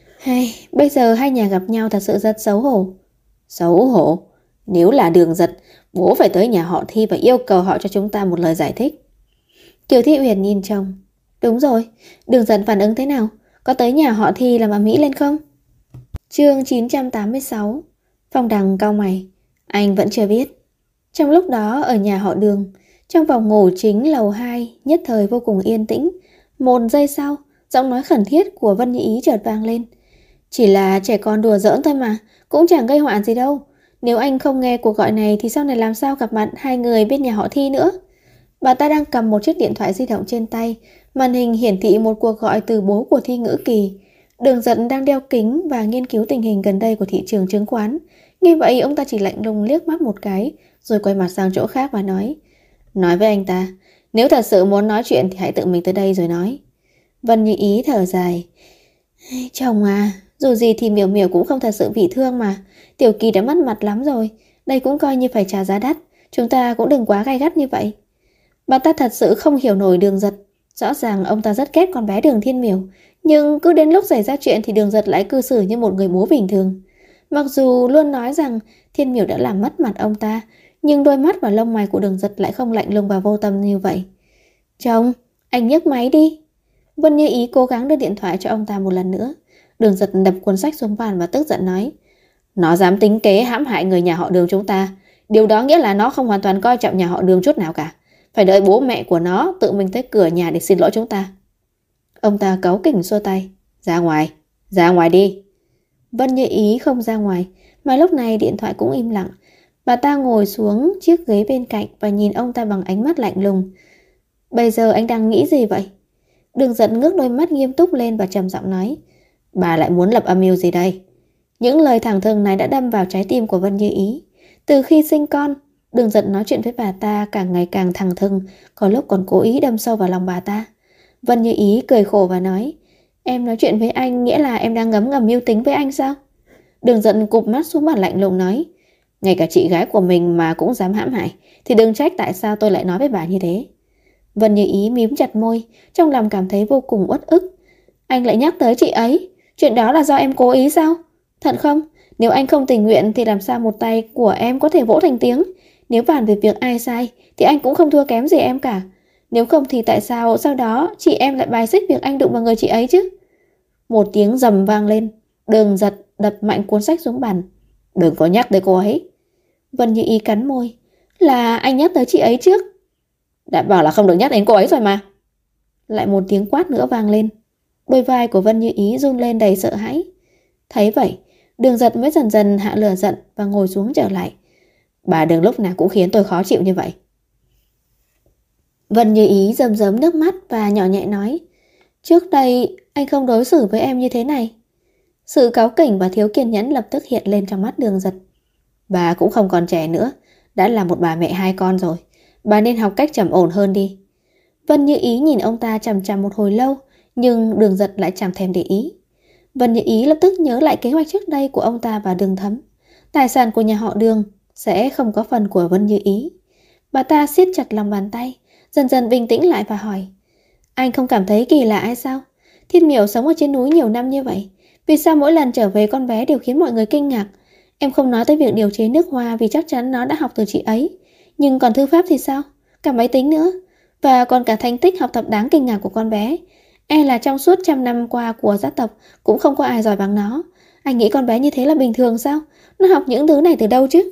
Bây giờ hai nhà gặp nhau thật sự rất xấu hổ. Xấu hổ? Nếu là Đường Giật, bố phải tới nhà họ Thi và yêu cầu họ cho chúng ta một lời giải thích. Kiều Thị Uyển nhìn chồng. Đúng rồi, Đường Giật phản ứng thế nào? Có tới nhà họ Thi làm ầm ĩ lên không? Chương 986. Phong Đằng cau mày. Anh vẫn chưa biết. Trong lúc đó ở nhà họ Đường, trong phòng ngủ chính lầu 2 nhất thời vô cùng yên tĩnh. Một giây sau, giọng nói khẩn thiết của Vân Nhị Ý chợt vang lên. Chỉ là trẻ con đùa giỡn thôi mà, cũng chẳng gây họa gì đâu. Nếu anh không nghe cuộc gọi này thì sau này làm sao gặp mặt hai người bên nhà họ Thi nữa. Bà ta đang cầm một chiếc điện thoại di động trên tay. Màn hình hiển thị một cuộc gọi từ bố của Thi Ngữ Kỳ. Đường Giật đang đeo kính và nghiên cứu tình hình gần đây của thị trường chứng khoán. Nghe vậy ông ta chỉ lạnh lùng liếc mắt một cái, rồi quay mặt sang chỗ khác và nói. Nói với anh ta, nếu thật sự muốn nói chuyện thì hãy tự mình tới đây rồi nói. Vân Như Ý thở dài. Chồng à, dù gì thì Miểu Miểu cũng không thật sự bị thương mà. Tiểu Kỳ đã mất mặt lắm rồi. Đây cũng coi như phải trả giá đắt. Chúng ta cũng đừng quá gay gắt như vậy. Bà ta thật sự không hiểu nổi Đường Giật. Rõ ràng ông ta rất ghét con bé Đường Thiên Miểu, nhưng cứ đến lúc xảy ra chuyện thì Đường Giật lại cư xử như một người bố bình thường. Mặc dù luôn nói rằng Thiên Miểu đã làm mất mặt ông ta, nhưng đôi mắt và lông mày của Đường Giật lại không lạnh lùng và vô tâm như vậy. Chồng, anh nhấc máy đi. Vân Như Ý cố gắng đưa điện thoại cho ông ta một lần nữa. Đường Giật đập cuốn sách xuống bàn và tức giận nói: Nó dám tính kế hãm hại người nhà họ Đường chúng ta. Điều đó nghĩa là nó không hoàn toàn coi trọng nhà họ Đường chút nào cả. Phải đợi bố mẹ của nó tự mình tới cửa nhà để xin lỗi chúng ta. Ông ta cáu kỉnh xua tay: ra ngoài đi. Vân Như Ý không ra ngoài, mà lúc này điện thoại cũng im lặng. Bà ta ngồi xuống chiếc ghế bên cạnh và nhìn ông ta bằng ánh mắt lạnh lùng. Bây giờ anh đang nghĩ gì vậy? Đường Giật ngước đôi mắt nghiêm túc lên và trầm giọng nói: Bà lại muốn lập âm mưu gì đây? Những lời thẳng thừng này đã đâm vào trái tim của Vân Như Ý. Từ khi sinh con, Đường Giật nói chuyện với bà ta càng ngày càng thẳng thừng, có lúc còn cố ý đâm sâu vào lòng bà ta. Vân Như Ý cười khổ và nói: Em nói chuyện với anh nghĩa là em đang ngấm ngầm mưu tính với anh sao? Đường Giật cụp mắt xuống bàn lạnh lùng nói: Ngay cả chị gái của mình mà cũng dám hãm hại, thì đừng trách tại sao tôi lại nói với bà như thế. Vân Như Ý mím chặt môi, trong lòng cảm thấy vô cùng uất ức. Anh lại nhắc tới chị ấy, chuyện đó là do em cố ý sao? Thật không? Nếu anh không tình nguyện thì làm sao một tay của em có thể vỗ thành tiếng? Nếu bàn về việc ai sai thì anh cũng không thua kém gì em cả. Nếu không thì tại sao sau đó chị em lại bài xích việc anh đụng vào người chị ấy chứ? Một tiếng rầm vang lên. Đường Giật đập mạnh cuốn sách xuống bàn. Đừng có nhắc tới cô ấy. Vân Như Ý cắn môi. Là anh nhắc tới chị ấy trước. Đã bảo là không được nhắc đến cô ấy rồi mà. Lại một tiếng quát nữa vang lên. Đôi vai của Vân Như Ý run lên đầy sợ hãi. Thấy vậy, Đường Giật mới dần dần hạ lửa giận và ngồi xuống trở lại. Bà đừng lúc nào cũng khiến tôi khó chịu như vậy. Vân Như Ý rơm rớm nước mắt và nhỏ nhẹ nói: Trước đây anh không đối xử với em như thế này. Sự cáu kỉnh và thiếu kiên nhẫn lập tức hiện lên trong mắt Đường Giật. Bà cũng không còn trẻ nữa, đã là một bà mẹ hai con rồi. Bà nên học cách trầm ổn hơn đi. Vân Như Ý nhìn ông ta chằm chằm một hồi lâu, nhưng Đường Giật lại chẳng thèm để ý. Vân Như Ý lập tức nhớ lại kế hoạch trước đây của ông ta và Đường Thấm. Tài sản của nhà họ Đường sẽ không có phần của Vân Như Ý. Bà ta siết chặt lòng bàn tay, dần dần bình tĩnh lại và hỏi: Anh không cảm thấy kỳ lạ hay sao? Thiên Miểu sống ở trên núi nhiều năm như vậy, vì sao mỗi lần trở về con bé đều khiến mọi người kinh ngạc? Em không nói tới việc điều chế nước hoa vì chắc chắn nó đã học từ chị ấy. Nhưng còn thư pháp thì sao? Cả máy tính nữa. Và còn cả thành tích học tập đáng kinh ngạc của con bé. E là trong suốt 100 năm qua của gia tộc cũng không có ai giỏi bằng nó. Anh nghĩ con bé như thế là bình thường sao? Nó học những thứ này từ đâu chứ?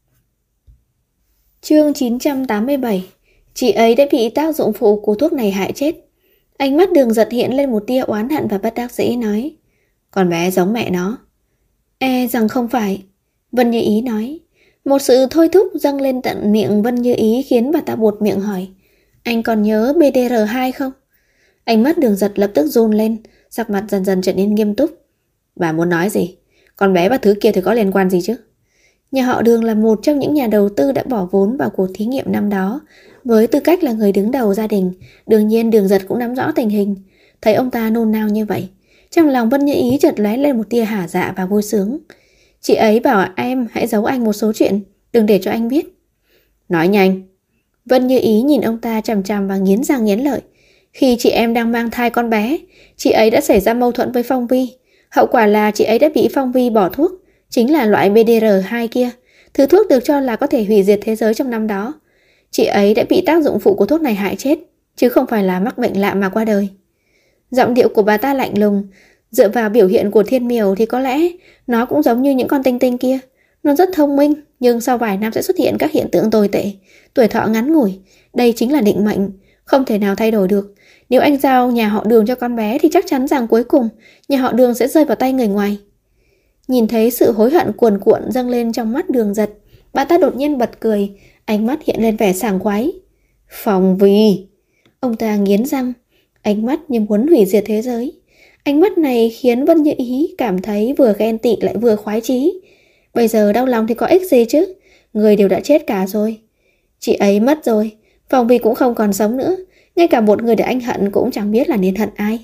Chương 987. Chị ấy đã bị tác dụng phụ của thuốc này hại chết. Ánh mắt Đường Giật hiện lên một tia oán hận và bất đắc dĩ nói: Con bé giống mẹ nó. E rằng không phải. Vân Như Ý nói. Một sự thôi thúc dâng lên tận miệng Vân Như Ý khiến bà ta buột miệng hỏi: Anh còn nhớ BDR2 không? Ánh mắt Đường Giật lập tức run lên, sắc mặt dần dần trở nên nghiêm túc. Bà muốn nói gì? Con bé và thứ kia thì có liên quan gì chứ? Nhà họ Đường là một trong những nhà đầu tư đã bỏ vốn vào cuộc thí nghiệm năm đó. Với tư cách là người đứng đầu gia đình, đương nhiên Đường Giật cũng nắm rõ tình hình. Thấy ông ta nôn nao như vậy, trong lòng Vân Như Ý chợt lóe lên một tia hả dạ và vui sướng. Chị ấy bảo em hãy giấu anh một số chuyện, đừng để cho anh biết. Nói nhanh. Vân Như Ý nhìn ông ta chằm chằm và nghiến răng nghiến lợi. Khi chị em đang mang thai con bé, chị ấy đã xảy ra mâu thuẫn với Phong Vi. Hậu quả là chị ấy đã bị Phong Vi bỏ thuốc, chính là loại BDR2 kia, thứ thuốc được cho là có thể hủy diệt thế giới trong năm đó. Chị ấy đã bị tác dụng phụ của thuốc này hại chết, chứ không phải là mắc bệnh lạ mà qua đời. Giọng điệu của bà ta lạnh lùng. Dựa vào biểu hiện của Thiên Miểu thì có lẽ nó cũng giống như những con tinh tinh kia. Nó rất thông minh, nhưng sau vài năm sẽ xuất hiện các hiện tượng tồi tệ, tuổi thọ ngắn ngủi. Đây chính là định mệnh, không thể nào thay đổi được. Nếu anh giao nhà họ Đường cho con bé thì chắc chắn rằng cuối cùng nhà họ Đường sẽ rơi vào tay người ngoài. Nhìn thấy sự hối hận cuồn cuộn dâng lên trong mắt Đường Giật, bà ta đột nhiên bật cười, ánh mắt hiện lên vẻ sảng khoái. Phong Vi! Ông ta nghiến răng, ánh mắt như muốn hủy diệt thế giới. Ánh mắt này khiến Vân Như Ý cảm thấy vừa ghen tị lại vừa khoái chí. Bây giờ đau lòng thì có ích gì chứ? Người đều đã chết cả rồi. Chị ấy mất rồi, Phong Vi cũng không còn sống nữa. Ngay cả một người để anh hận cũng chẳng biết là nên hận ai.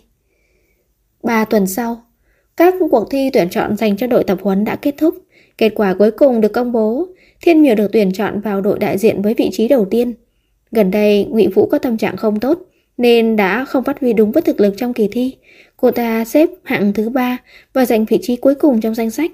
3 tuần sau, các cuộc thi tuyển chọn dành cho đội tập huấn đã kết thúc. Kết quả cuối cùng được công bố. Thiên Miểu được tuyển chọn vào đội đại diện với vị trí đầu tiên. Gần đây Ngụy Vũ có tâm trạng không tốt, nên đã không phát huy đúng với thực lực trong kỳ thi. Cô ta xếp hạng thứ 3 và giành vị trí cuối cùng trong danh sách.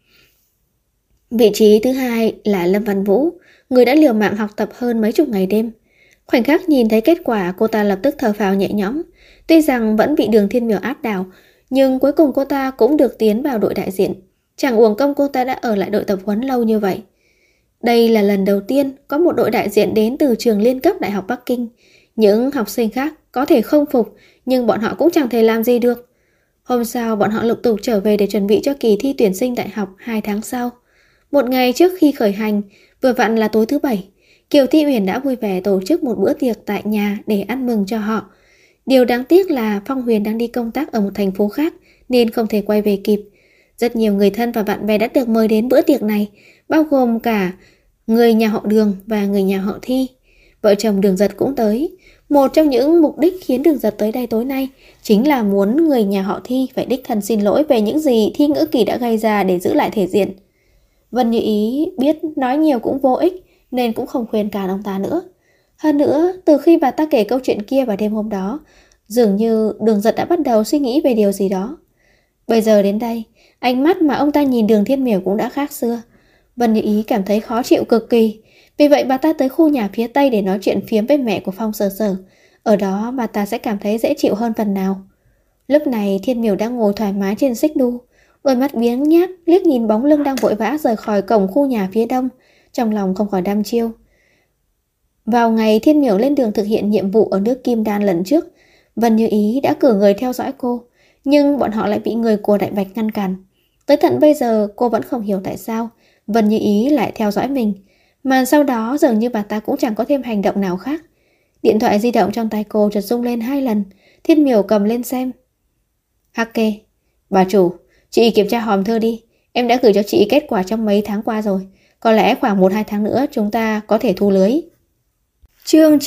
Vị trí thứ 2 là Lâm Văn Vũ, người đã liều mạng học tập hơn mấy chục ngày đêm. Khoảnh khắc nhìn thấy kết quả, cô ta lập tức thở phào nhẹ nhõm. Tuy rằng vẫn bị Đường Thiên Miểu áp đảo, nhưng cuối cùng cô ta cũng được tiến vào đội đại diện. Chẳng uổng công cô ta đã ở lại đội tập huấn lâu như vậy. Đây là lần đầu tiên có một đội đại diện đến từ trường liên cấp Đại học Bắc Kinh. Những học sinh khác có thể không phục, nhưng bọn họ cũng chẳng thể làm gì được. Hôm sau, bọn họ lục tục trở về để chuẩn bị cho kỳ thi tuyển sinh đại học 2 tháng sau. Một ngày trước khi khởi hành, vừa vặn là tối thứ Bảy, Kiều Thi Uyển đã vui vẻ tổ chức một bữa tiệc tại nhà để ăn mừng cho họ. Điều đáng tiếc là Phong Huyền đang đi công tác ở một thành phố khác nên không thể quay về kịp. Rất nhiều người thân và bạn bè đã được mời đến bữa tiệc này, bao gồm cả người nhà họ Đường và người nhà họ Thi. Vợ chồng Đường Giật cũng tới. Một trong những mục đích khiến Đường Giật tới đây tối nay chính là muốn người nhà họ Thi phải đích thân xin lỗi về những gì Thi Ngữ Kỳ đã gây ra để giữ lại thể diện. Vân Như Ý biết nói nhiều cũng vô ích nên cũng không khuyên cản ông ta nữa. Hơn nữa, từ khi bà ta kể câu chuyện kia vào đêm hôm đó, dường như Đường Giật đã bắt đầu suy nghĩ về điều gì đó. Bây giờ đến đây, ánh mắt mà ông ta nhìn Đường Thiên Miểu cũng đã khác xưa. Vân Như Ý cảm thấy khó chịu cực kỳ. Vì vậy bà ta tới khu nhà phía Tây để nói chuyện phiếm với mẹ của Phong Sở Sở. Ở đó bà ta sẽ cảm thấy dễ chịu hơn phần nào. Lúc này Thiên Miểu đang ngồi thoải mái trên xích đu, đôi mắt biếng nhác liếc nhìn bóng lưng đang vội vã rời khỏi cổng khu nhà phía đông, trong lòng không khỏi đăm chiêu. Vào ngày Thiên Miểu lên đường thực hiện nhiệm vụ ở nước Kim Đan lần trước, Vân Như Ý đã cử người theo dõi cô, nhưng bọn họ lại bị người của Đại Bạch ngăn cản. Tới tận bây giờ cô vẫn không hiểu tại sao Vân Như Ý lại theo dõi mình, mà sau đó dường như bà ta cũng chẳng có thêm hành động nào khác. Điện thoại di động trong tay cô chợt rung lên 2 lần. Thiên Miểu cầm lên xem. Hắc kê, bà chủ, chị kiểm tra hòm thư đi. Em đã gửi cho chị kết quả trong mấy tháng qua rồi. Có lẽ khoảng 1-2 tháng nữa chúng ta có thể thu lưới. Chương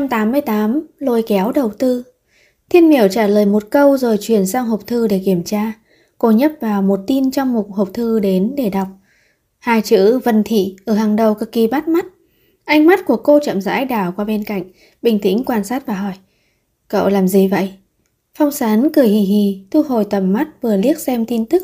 988, lôi kéo đầu tư. Thiên Miểu trả lời một câu rồi chuyển sang hộp thư để kiểm tra. Cô nhấp vào một tin trong mục hộp thư đến để đọc. 2 chữ Vân Thị ở hàng đầu cực kỳ bắt mắt. Ánh mắt của cô chậm rãi đảo qua bên cạnh, bình tĩnh quan sát và hỏi: Cậu làm gì vậy? Phong Sán cười hì hì, thu hồi tầm mắt vừa liếc xem tin tức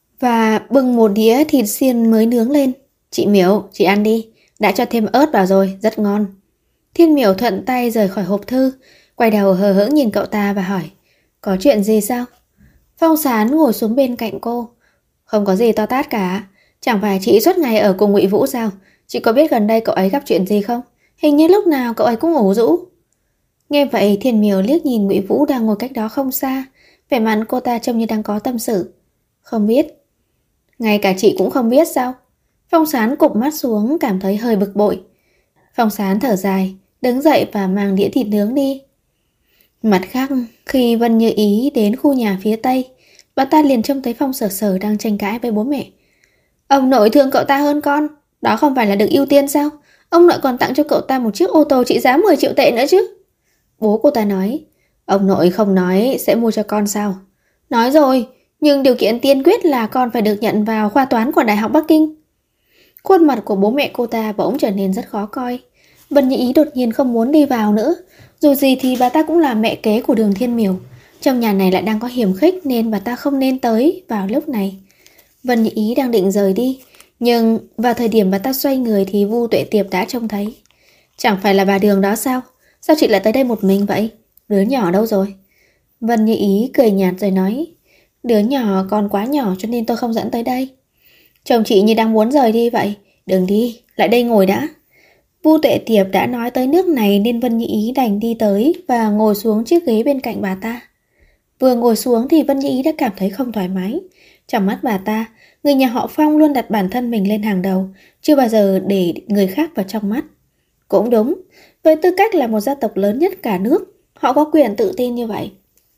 và bưng một đĩa thịt xiên mới nướng lên. Chị Miểu, chị ăn đi, đã cho thêm ớt vào rồi, rất ngon. Thiên Miểu thuận tay rời khỏi hộp thư, quay đầu hờ hững nhìn cậu ta và hỏi: Có chuyện gì sao? Phong Sán ngồi xuống bên cạnh cô. Không có gì to tát cả. Chẳng phải chị suốt ngày ở cùng Ngụy Vũ sao? Chị có biết gần đây cậu ấy gặp chuyện gì không? Hình như lúc nào cậu ấy cũng ủ rũ. Nghe vậy Thiên Miểu liếc nhìn Ngụy Vũ đang ngồi cách đó không xa. Vẻ mặt cô ta trông như đang có tâm sự. Không biết. Ngay cả chị cũng không biết sao? Phong Sán cụp mắt xuống, cảm thấy hơi bực bội. Phong Sán thở dài, đứng dậy và mang đĩa thịt nướng đi. Mặt khác, khi Vân Như Ý đến khu nhà phía Tây, bà ta liền trông thấy Phong Sở Sở đang tranh cãi với bố mẹ. Ông nội thương cậu ta hơn con, đó không phải là được ưu tiên sao? Ông nội còn tặng cho cậu ta một chiếc ô tô trị giá 10 triệu tệ nữa chứ. Bố cô ta nói, ông nội không nói sẽ mua cho con sao? Nói rồi, nhưng điều kiện tiên quyết là con phải được nhận vào khoa toán của Đại học Bắc Kinh. Khuôn mặt của bố mẹ cô ta bỗng trở nên rất khó coi. Vân Như Ý đột nhiên không muốn đi vào nữa. Dù gì thì bà ta cũng là mẹ kế của Đường Thiên Miểu. Trong nhà này lại đang có hiểm khích nên bà ta không nên tới vào lúc này. Vân Như Ý đang định rời đi, nhưng vào thời điểm bà ta xoay người thì Vu Tuệ Tiệp đã trông thấy. Chẳng phải là bà Đường đó sao? Sao chị lại tới đây một mình vậy? Đứa nhỏ đâu rồi? Vân Như Ý cười nhạt rồi nói, đứa nhỏ còn quá nhỏ cho nên tôi không dẫn tới đây. Chồng chị như đang muốn rời đi vậy. Đừng đi, lại đây ngồi đã. Vu Tuệ Tiệp đã nói tới nước này nên Vân Như Ý đành đi tới và ngồi xuống chiếc ghế bên cạnh bà ta. Vừa ngồi xuống thì Vân Như Ý đã cảm thấy không thoải mái. Trong mắt bà ta, người nhà họ Phong luôn đặt bản thân mình lên hàng đầu, chưa bao giờ để người khác vào trong mắt. Cũng đúng, với tư cách là một gia tộc lớn nhất cả nước, họ có quyền tự tin như vậy.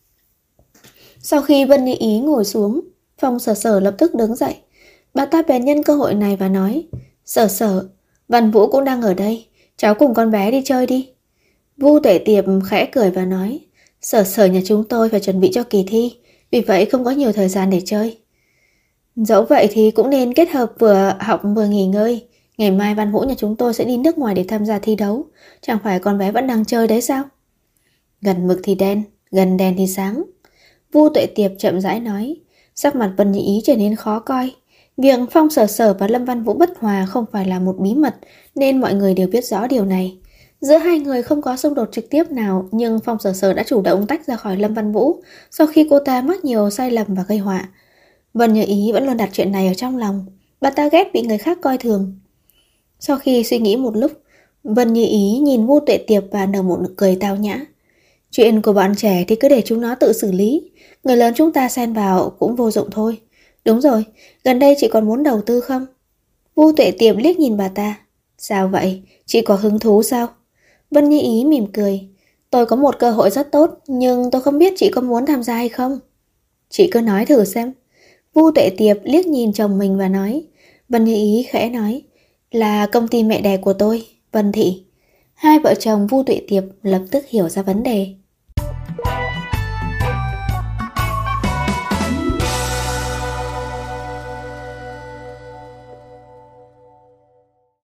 Sau khi Vân Như Ý ngồi xuống, Phong Sở Sở lập tức đứng dậy. Bà ta bèn nhân cơ hội này và nói, Sở Sở, Văn Vũ cũng đang ở đây, cháu cùng con bé đi chơi đi. Vu Tuệ Tiệp khẽ cười và nói, Sở Sở nhà chúng tôi phải chuẩn bị cho kỳ thi, vì vậy không có nhiều thời gian để chơi. Dẫu vậy thì cũng nên kết hợp vừa học vừa nghỉ ngơi. Ngày mai Văn Vũ nhà chúng tôi sẽ đi nước ngoài để tham gia thi đấu. Chẳng phải con bé vẫn đang chơi đấy sao? Gần mực thì đen, gần đèn thì sáng. Vu Tuệ Tiệp chậm rãi nói. Sắc mặt Vân Như Ý trở nên khó coi. Việc Phong Sở Sở và Lâm Văn Vũ bất hòa không phải là một bí mật, nên mọi người đều biết rõ điều này. Giữa hai người không có xung đột trực tiếp nào, nhưng Phong Sở Sở đã chủ động tách ra khỏi Lâm Văn Vũ sau khi cô ta mắc nhiều sai lầm và gây họa. Vân Như Ý vẫn luôn đặt chuyện này ở trong lòng. Bà ta ghét bị người khác coi thường. Sau khi suy nghĩ một lúc, Vân Như Ý nhìn Vu Tuệ Tiệp và nở một nụ cười tao nhã. Chuyện của bọn trẻ thì cứ để chúng nó tự xử lý. Người lớn chúng ta xen vào cũng vô dụng thôi. Đúng rồi, gần đây chị còn muốn đầu tư không? Vu Tuệ Tiệp liếc nhìn bà ta. Sao vậy? Chị có hứng thú sao? Vân Như Ý mỉm cười. Tôi có một cơ hội rất tốt, nhưng tôi không biết chị có muốn tham gia hay không. Chị cứ nói thử xem. Vu Tuệ Tiệp liếc nhìn chồng mình và nói. Vân Như Ý khẽ nói. Là công ty mẹ đẻ của tôi, Vân Thị. Hai vợ chồng Vu Tuệ Tiệp lập tức hiểu ra vấn đề.